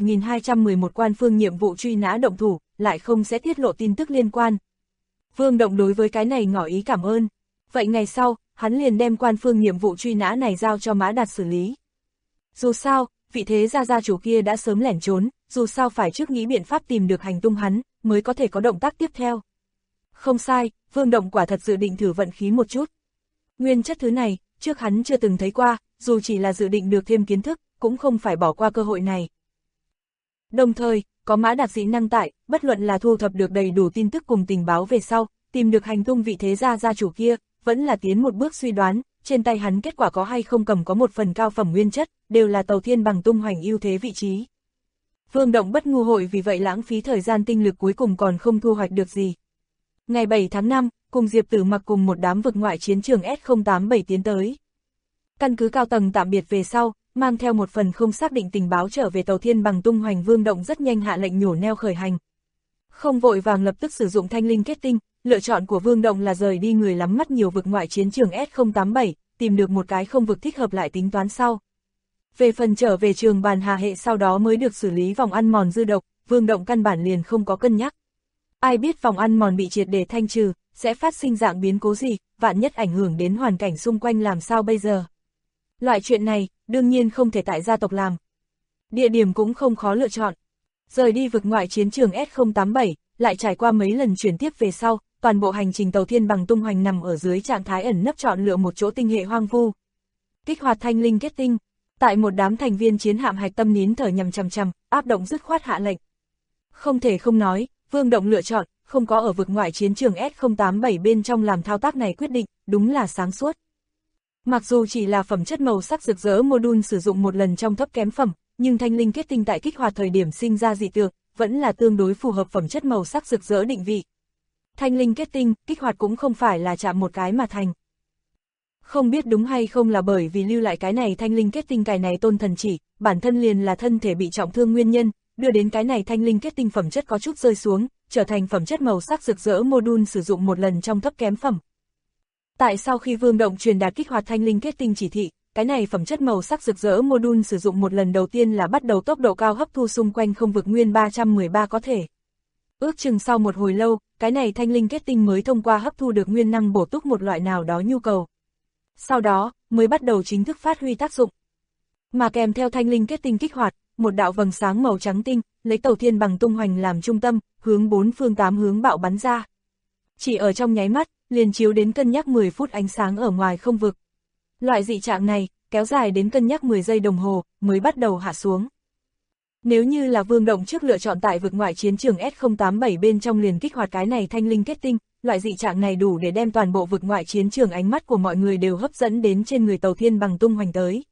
1211 quan phương nhiệm vụ truy nã động thủ, lại không sẽ tiết lộ tin tức liên quan. Vương Động đối với cái này ngỏ ý cảm ơn. Vậy ngày sau, hắn liền đem quan phương nhiệm vụ truy nã này giao cho Mã Đạt xử lý. Dù sao, vị thế gia chủ kia đã sớm lẻn trốn, dù sao phải trước nghĩ biện pháp tìm được hành tung hắn, mới có thể có động tác tiếp theo. Không sai, Vương Động quả thật dự định thử vận khí một chút. Nguyên chất thứ này, trước hắn chưa từng thấy qua, dù chỉ là dự định được thêm kiến thức, cũng không phải bỏ qua cơ hội này. Đồng thời, có Mã Đạt dị năng tại, bất luận là thu thập được đầy đủ tin tức cùng tình báo về sau, tìm được hành tung vị thế gia chủ kia, vẫn là tiến một bước suy đoán, trên tay hắn kết quả có hay không cầm có một phần cao phẩm nguyên chất, đều là tàu thiên bằng tung hoành ưu thế vị trí. Vương Động bất ngu hội vì vậy lãng phí thời gian tinh lực cuối cùng còn không thu hoạch được gì. Ngày 7 tháng 5, cùng Diệp Tử Mặc cùng một đám vực ngoại chiến trường S087 tiến tới. Căn cứ cao tầng tạm biệt về sau, mang theo một phần không xác định tình báo trở về tàu thiên bằng tung hoành. Vương Động rất nhanh hạ lệnh nhổ neo khởi hành. Không vội vàng lập tức sử dụng thanh linh kết tinh, lựa chọn của Vương Động là rời đi người lắm mắt nhiều vực ngoại chiến trường S087, tìm được một cái không vực thích hợp lại tính toán sau. Về phần trở về trường bàn hà hệ sau đó mới được xử lý vòng ăn mòn dư độc, Vương Động căn bản liền không có cân nhắc. Ai biết vòng ăn mòn bị triệt để thanh trừ, sẽ phát sinh dạng biến cố gì, vạn nhất ảnh hưởng đến hoàn cảnh xung quanh làm sao bây giờ. Loại chuyện này, đương nhiên không thể tại gia tộc làm. Địa điểm cũng không khó lựa chọn. Rời đi vực ngoại chiến trường S087, lại trải qua mấy lần chuyển tiếp về sau, toàn bộ hành trình tàu thiên bằng tung hoành nằm ở dưới trạng thái ẩn nấp chọn lựa một chỗ tinh hệ hoang vu. Kích hoạt thanh linh kết tinh, tại một đám thành viên chiến hạm hạch tâm nín thở nhằm chằm, áp động dứt khoát hạ lệnh. Không thể không nói, Vương Động lựa chọn, không có ở vực ngoại chiến trường S087 bên trong làm thao tác này quyết định, đúng là sáng suốt. Mặc dù chỉ là phẩm chất màu sắc rực rỡ module sử dụng một lần trong thấp kém phẩm, nhưng thanh linh kết tinh tại kích hoạt thời điểm sinh ra dị tượng, vẫn là tương đối phù hợp phẩm chất màu sắc rực rỡ định vị. Thanh linh kết tinh, kích hoạt cũng không phải là chạm một cái mà thành. Không biết đúng hay không là bởi vì lưu lại cái này thanh linh kết tinh cài này tôn thần chỉ, bản thân liền là thân thể bị trọng thương nguyên nhân, đưa đến cái này thanh linh kết tinh phẩm chất có chút rơi xuống, trở thành phẩm chất màu sắc rực rỡ module sử dụng một lần trong thấp kém phẩm. Tại sau khi Vương Động truyền đạt kích hoạt thanh linh kết tinh chỉ thị, cái này phẩm chất màu sắc rực rỡ module sử dụng một lần đầu tiên là bắt đầu tốc độ cao hấp thu xung quanh không vực nguyên 313 có thể. Ước chừng sau một hồi lâu, cái này thanh linh kết tinh mới thông qua hấp thu được nguyên năng bổ túc một loại nào đó nhu cầu. Sau đó, mới bắt đầu chính thức phát huy tác dụng. Mà kèm theo thanh linh kết tinh kích hoạt, một đạo vầng sáng màu trắng tinh, lấy tàu thiên bằng tung hoành làm trung tâm, hướng bốn phương tám hướng bạo bắn ra. Chỉ ở trong nháy mắt, liền chiếu đến cân nhắc 10 phút ánh sáng ở ngoài không vực. Loại dị trạng này, kéo dài đến cân nhắc 10 giây đồng hồ, mới bắt đầu hạ xuống. Nếu như là Vương Động trước lựa chọn tại vực ngoại chiến trường S087 bên trong liền kích hoạt cái này thanh linh kết tinh, loại dị trạng này đủ để đem toàn bộ vực ngoại chiến trường ánh mắt của mọi người đều hấp dẫn đến trên người tàu thiên bằng tung hoành tới.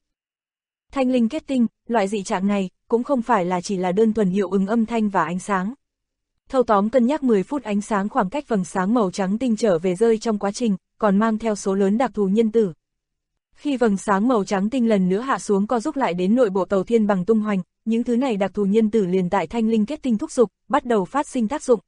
Thanh linh kết tinh, loại dị trạng này, cũng không phải là chỉ là đơn thuần hiệu ứng âm thanh và ánh sáng. Thâu tóm cân nhắc 10 phút ánh sáng khoảng cách vầng sáng màu trắng tinh trở về rơi trong quá trình, còn mang theo số lớn đặc thù nhân tử. Khi vầng sáng màu trắng tinh lần nữa hạ xuống co giúp lại đến nội bộ tàu thiên bằng tung hoành, những thứ này đặc thù nhân tử liền tại thanh linh kết tinh thúc dục, bắt đầu phát sinh tác dụng.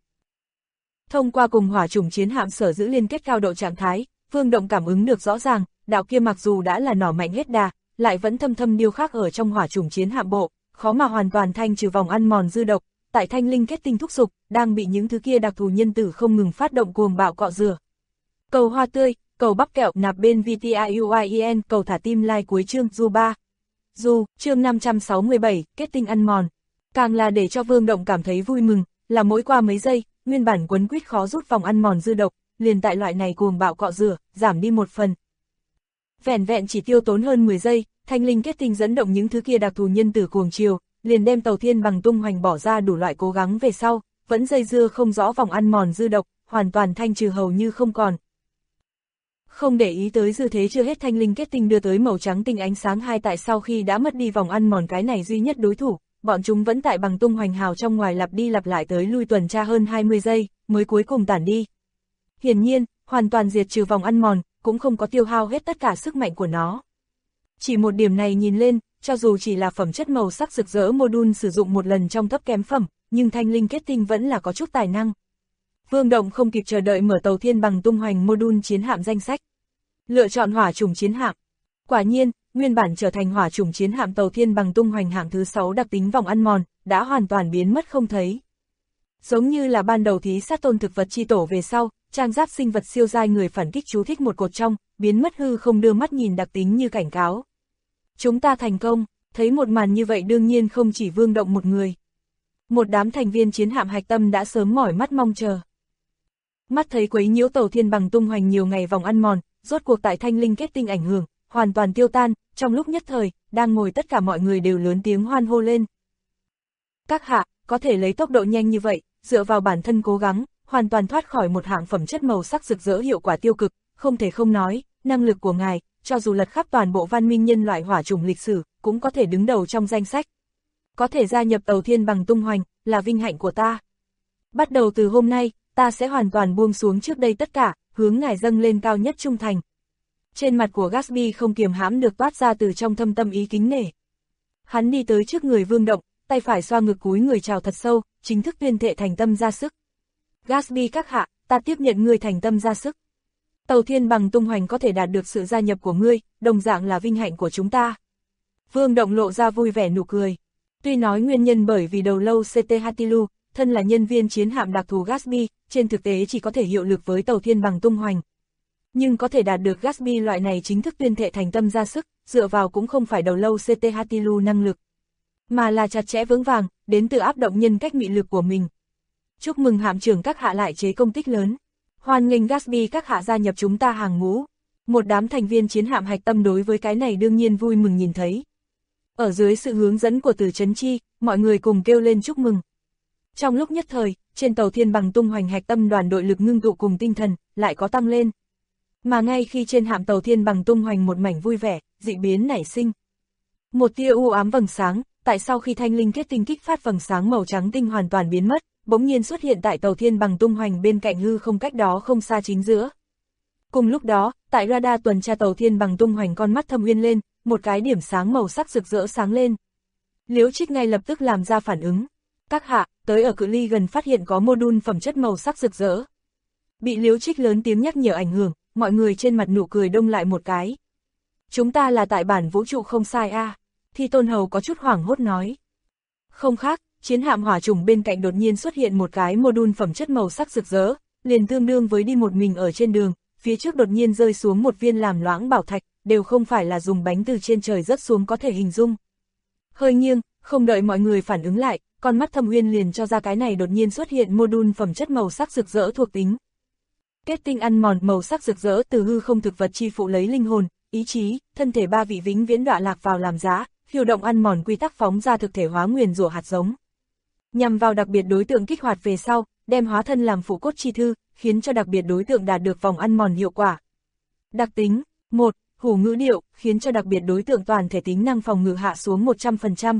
Thông qua cùng hỏa chủng chiến hạm sở giữ liên kết cao độ trạng thái, Vương Động cảm ứng được rõ ràng, đạo kia mặc dù đã là nỏ mạnh hết đà, lại vẫn thâm thâm điêu khắc ở trong hỏa chủng chiến hạm bộ, khó mà hoàn toàn thanh trừ vòng ăn mòn dư độc, tại thanh linh kết tinh thúc dục, đang bị những thứ kia đặc thù nhân tử không ngừng phát động cuồng bạo cọ rửa. Cầu hoa tươi, cầu bắp kẹo nạp bên VTIUIEN, cầu thả tim like cuối chương du 3. Chương 567, kết tinh ăn mòn. Càng là để cho Vương Động cảm thấy vui mừng, là mỗi qua mấy giây, nguyên bản quấn quýt khó rút vòng ăn mòn dư độc, liền tại loại này cuồng bạo cọ rửa, giảm đi một phần. Vẻn vẹn chỉ tiêu tốn hơn 10 giây, thanh linh kết tinh dẫn động những thứ kia đặc thù nhân tử cuồng chiều, liền đem tàu thiên bằng tung hoành bỏ ra đủ loại cố gắng về sau, vẫn dây dưa không rõ vòng ăn mòn dư độc, hoàn toàn thanh trừ hầu như không còn. Không để ý tới dư thế chưa hết thanh linh kết tinh đưa tới màu trắng tinh ánh sáng hai tại sau khi đã mất đi vòng ăn mòn cái này duy nhất đối thủ, bọn chúng vẫn tại bằng tung hoành hào trong ngoài lặp đi lặp lại tới lui tuần tra hơn 20 giây, mới cuối cùng tản đi. Hiển nhiên, hoàn toàn diệt trừ vòng ăn mòn, cũng không có tiêu hao hết tất cả sức mạnh của nó. Chỉ một điểm này nhìn lên, cho dù chỉ là phẩm chất màu sắc rực rỡ module sử dụng một lần trong thấp kém phẩm, nhưng thanh linh kết tinh vẫn là có chút tài năng. Vương Động không kịp chờ đợi mở tàu thiên bằng tung hoành module chiến hạm danh sách. Lựa chọn hỏa trùng chiến hạm. Quả nhiên, nguyên bản trở thành hỏa trùng chiến hạm tàu thiên bằng tung hoành hạng thứ 6 đặc tính vòng ăn mòn, đã hoàn toàn biến mất không thấy. Giống như là ban đầu thí sát tôn thực vật chi tổ về sau, trang giáp sinh vật siêu giai người phản kích chú thích một cột trong, biến mất hư không đưa mắt nhìn đặc tính như cảnh cáo. Chúng ta thành công, thấy một màn như vậy đương nhiên không chỉ Vương Động một người. Một đám thành viên chiến hạm hạch tâm đã sớm mỏi mắt mong chờ. Mắt thấy quấy nhiễu tàu thiên bằng tung hoành nhiều ngày vòng ăn mòn, rốt cuộc tại thanh linh kết tinh ảnh hưởng, hoàn toàn tiêu tan, trong lúc nhất thời, đang ngồi tất cả mọi người đều lớn tiếng hoan hô lên. Các hạ, có thể lấy tốc độ nhanh như vậy, dựa vào bản thân cố gắng, hoàn toàn thoát khỏi một hạng phẩm chất màu sắc rực rỡ hiệu quả tiêu cực, không thể không nói, năng lực của ngài, cho dù lật khắp toàn bộ văn minh nhân loại hỏa chủng lịch sử, cũng có thể đứng đầu trong danh sách. Có thể gia nhập tàu thiên bằng tung hoành, là vinh hạnh của ta. Bắt đầu từ hôm nay, ta sẽ hoàn toàn buông xuống trước đây tất cả, hướng ngài dâng lên cao nhất trung thành. Trên mặt của Gatsby không kiềm hãm được toát ra từ trong thâm tâm ý kính nể. Hắn đi tới trước người Vương Động, tay phải xoa ngực cúi người chào thật sâu, chính thức tuyên thệ thành tâm ra sức. Gatsby các hạ, ta tiếp nhận ngươi thành tâm ra sức. Tàu thiên bằng tung hoành có thể đạt được sự gia nhập của ngươi, đồng dạng là vinh hạnh của chúng ta. Vương Động lộ ra vui vẻ nụ cười. Tuy nói nguyên nhân bởi vì đầu lâu CT Hatilu, thân là nhân viên chiến hạm đặc thù Gatsby, trên thực tế chỉ có thể hiệu lực với tàu thiên bằng tung hoành. Nhưng có thể đạt được Gatsby loại này chính thức tuyên thệ thành tâm ra sức, dựa vào cũng không phải đầu lâu CT Hatilu năng lực, mà là chặt chẽ vững vàng, đến từ áp động nhân cách mị lực của mình. Chúc mừng hạm trưởng các hạ lại chế công tích lớn. Hoan nghênh Gatsby các hạ gia nhập chúng ta hàng ngũ. Một đám thành viên chiến hạm hạch tâm đối với cái này đương nhiên vui mừng nhìn thấy. Ở dưới sự hướng dẫn của Từ Chấn Chi, mọi người cùng kêu lên chúc mừng. Trong lúc nhất thời, trên tàu thiên bằng tung hoành hạch tâm đoàn đội lực ngưng tụ cùng tinh thần, lại có tăng lên. Mà ngay khi trên hạm tàu thiên bằng tung hoành một mảnh vui vẻ, dị biến nảy sinh. Một tia u ám vầng sáng, tại sau khi thanh linh kết tinh kích phát vầng sáng màu trắng tinh hoàn toàn biến mất, bỗng nhiên xuất hiện tại tàu thiên bằng tung hoành bên cạnh hư không cách đó không xa chính giữa. Cùng lúc đó, tại radar tuần tra tàu thiên bằng tung hoành con mắt thâm uyên lên, một cái điểm sáng màu sắc rực rỡ sáng lên. Liễu Trích ngay lập tức làm ra phản ứng. Các hạ, tới ở cự ly gần phát hiện có module phẩm chất màu sắc rực rỡ. Bị Liễu Trích lớn tiếng nhắc nhở ảnh hưởng, mọi người trên mặt nụ cười đông lại một cái. Chúng ta là tại bản vũ trụ không sai a. Thi Tôn Hầu có chút hoảng hốt nói. Không khác, chiến hạm hỏa trùng bên cạnh đột nhiên xuất hiện một cái module phẩm chất màu sắc rực rỡ, liền tương đương với đi một mình ở trên đường, phía trước đột nhiên rơi xuống một viên làm loãng bảo thạch, đều không phải là dùng bánh từ trên trời rớt xuống có thể hình dung. Hơi nghiêng, không đợi mọi người phản ứng lại, con mắt Thâm Uyên liền cho ra cái này đột nhiên xuất hiện module phẩm chất màu sắc rực rỡ thuộc tính. Kết tinh ăn mòn màu sắc rực rỡ từ hư không thực vật chi phụ lấy linh hồn, ý chí, thân thể ba vị vĩnh viễn đọa lạc vào làm giá, hiệu động ăn mòn quy tắc phóng ra thực thể hóa nguyền rủa hạt giống. Nhằm vào đặc biệt đối tượng kích hoạt về sau, đem hóa thân làm phụ cốt chi thư, khiến cho đặc biệt đối tượng đạt được vòng ăn mòn hiệu quả. Đặc tính 1. Hủ ngữ điệu, khiến cho đặc biệt đối tượng toàn thể tính năng phòng ngự hạ xuống 100%.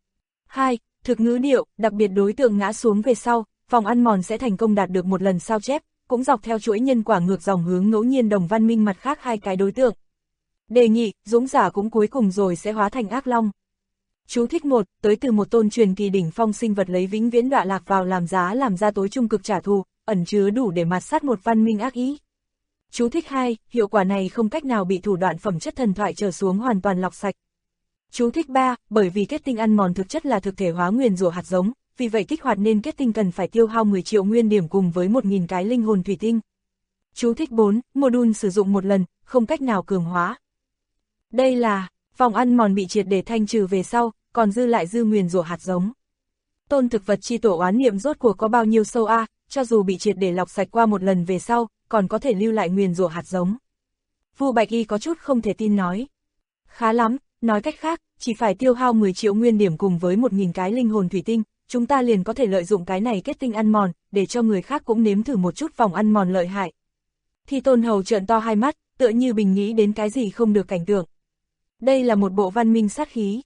2. Thực ngữ điệu, đặc biệt đối tượng ngã xuống về sau, vòng ăn mòn sẽ thành công đạt được một lần sao chép, cũng dọc theo chuỗi nhân quả ngược dòng hướng ngẫu nhiên đồng văn minh mặt khác hai cái đối tượng. Đề nghị, dũng giả cũng cuối cùng rồi sẽ hóa thành ác long. Chú thích 1, tới từ một tôn truyền kỳ đỉnh phong sinh vật lấy vĩnh viễn đọa lạc vào làm giá làm ra tối trung cực trả thù, ẩn chứa đủ để mạt sát một văn minh ác ý. Chú thích 2, hiệu quả này không cách nào bị thủ đoạn phẩm chất thần thoại trở xuống hoàn toàn lọc sạch. Chú thích 3, bởi vì kết tinh ăn mòn thực chất là thực thể hóa nguyền rủa hạt giống, vì vậy kích hoạt nên kết tinh cần phải tiêu hao 10 triệu nguyên điểm cùng với 1000 cái linh hồn thủy tinh. Chú thích 4, module sử dụng một lần, không cách nào cường hóa. Đây là, vòng ăn mòn bị triệt để thanh trừ về sau, còn dư lại dư nguyền rủa hạt giống. Tôn thực vật chi tổ oán niệm rốt cuộc có bao nhiêu sâu a, cho dù bị triệt để lọc sạch qua một lần về sau, còn có thể lưu lại nguyền rủa hạt giống. Vu Bạch Y có chút không thể tin nói. Khá lắm, nói cách khác, chỉ phải tiêu hao 10 triệu nguyên điểm cùng với 1000 cái linh hồn thủy tinh, chúng ta liền có thể lợi dụng cái này kết tinh ăn mòn, để cho người khác cũng nếm thử một chút vòng ăn mòn lợi hại. Thi Tôn Hầu trợn to hai mắt, tựa như bình nghĩ đến cái gì không được cảnh tượng. Đây là một bộ văn minh sát khí.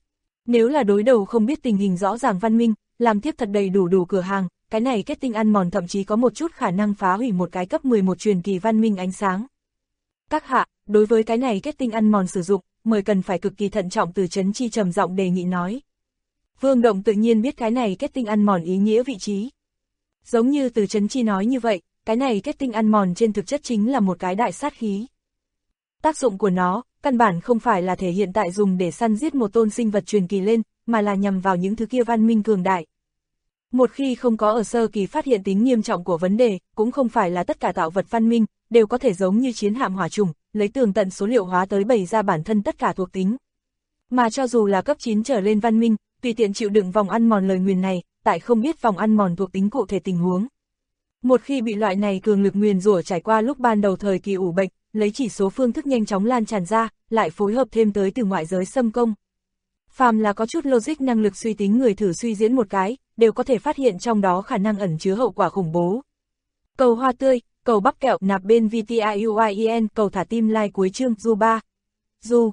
Nếu là đối đầu không biết tình hình rõ ràng văn minh, làm tiếp thật đầy đủ cửa hàng, cái này kết tinh ăn mòn thậm chí có một chút khả năng phá hủy một cái cấp 11 truyền kỳ văn minh ánh sáng. Các hạ, đối với cái này kết tinh ăn mòn sử dụng, mời cần phải cực kỳ thận trọng, Từ Chấn Chi trầm giọng đề nghị nói. Vương Động tự nhiên biết cái này kết tinh ăn mòn ý nghĩa vị trí. Giống như Từ Chấn Chi nói như vậy, cái này kết tinh ăn mòn trên thực chất chính là một cái đại sát khí. Tác dụng của nó, căn bản không phải là thể hiện tại dùng để săn giết một tôn sinh vật truyền kỳ lên, mà là nhằm vào những thứ kia văn minh cường đại. Một khi không có ở sơ kỳ phát hiện tính nghiêm trọng của vấn đề, cũng không phải là tất cả tạo vật văn minh, đều có thể giống như chiến hạm hỏa trùng, lấy tường tận số liệu hóa tới bày ra bản thân tất cả thuộc tính. Mà cho dù là cấp 9 trở lên văn minh, tùy tiện chịu đựng vòng ăn mòn lời nguyền này, tại không biết vòng ăn mòn thuộc tính cụ thể tình huống. Một khi bị loại này cường lực nguyền rủa trải qua lúc ban đầu thời kỳ ủ bệnh, lấy chỉ số phương thức nhanh chóng lan tràn ra, lại phối hợp thêm tới từ ngoại giới xâm công. Phàm là có chút logic năng lực suy tính người thử suy diễn một cái, đều có thể phát hiện trong đó khả năng ẩn chứa hậu quả khủng bố. Cầu hoa tươi, cầu bắp kẹo nạp bên VTIUIEN, cầu thả tim like cuối chương Du 3. Du.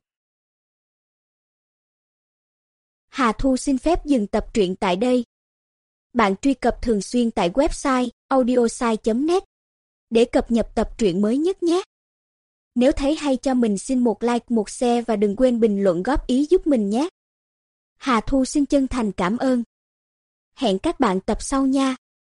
Hà Thu xin phép dừng tập truyện tại đây. Bạn truy cập thường xuyên tại website audiosai.net để cập nhật tập truyện mới nhất nhé. Nếu thấy hay cho mình xin một like, một share và đừng quên bình luận góp ý giúp mình nhé. Hà Thu xin chân thành cảm ơn. Hẹn các bạn tập sau nha.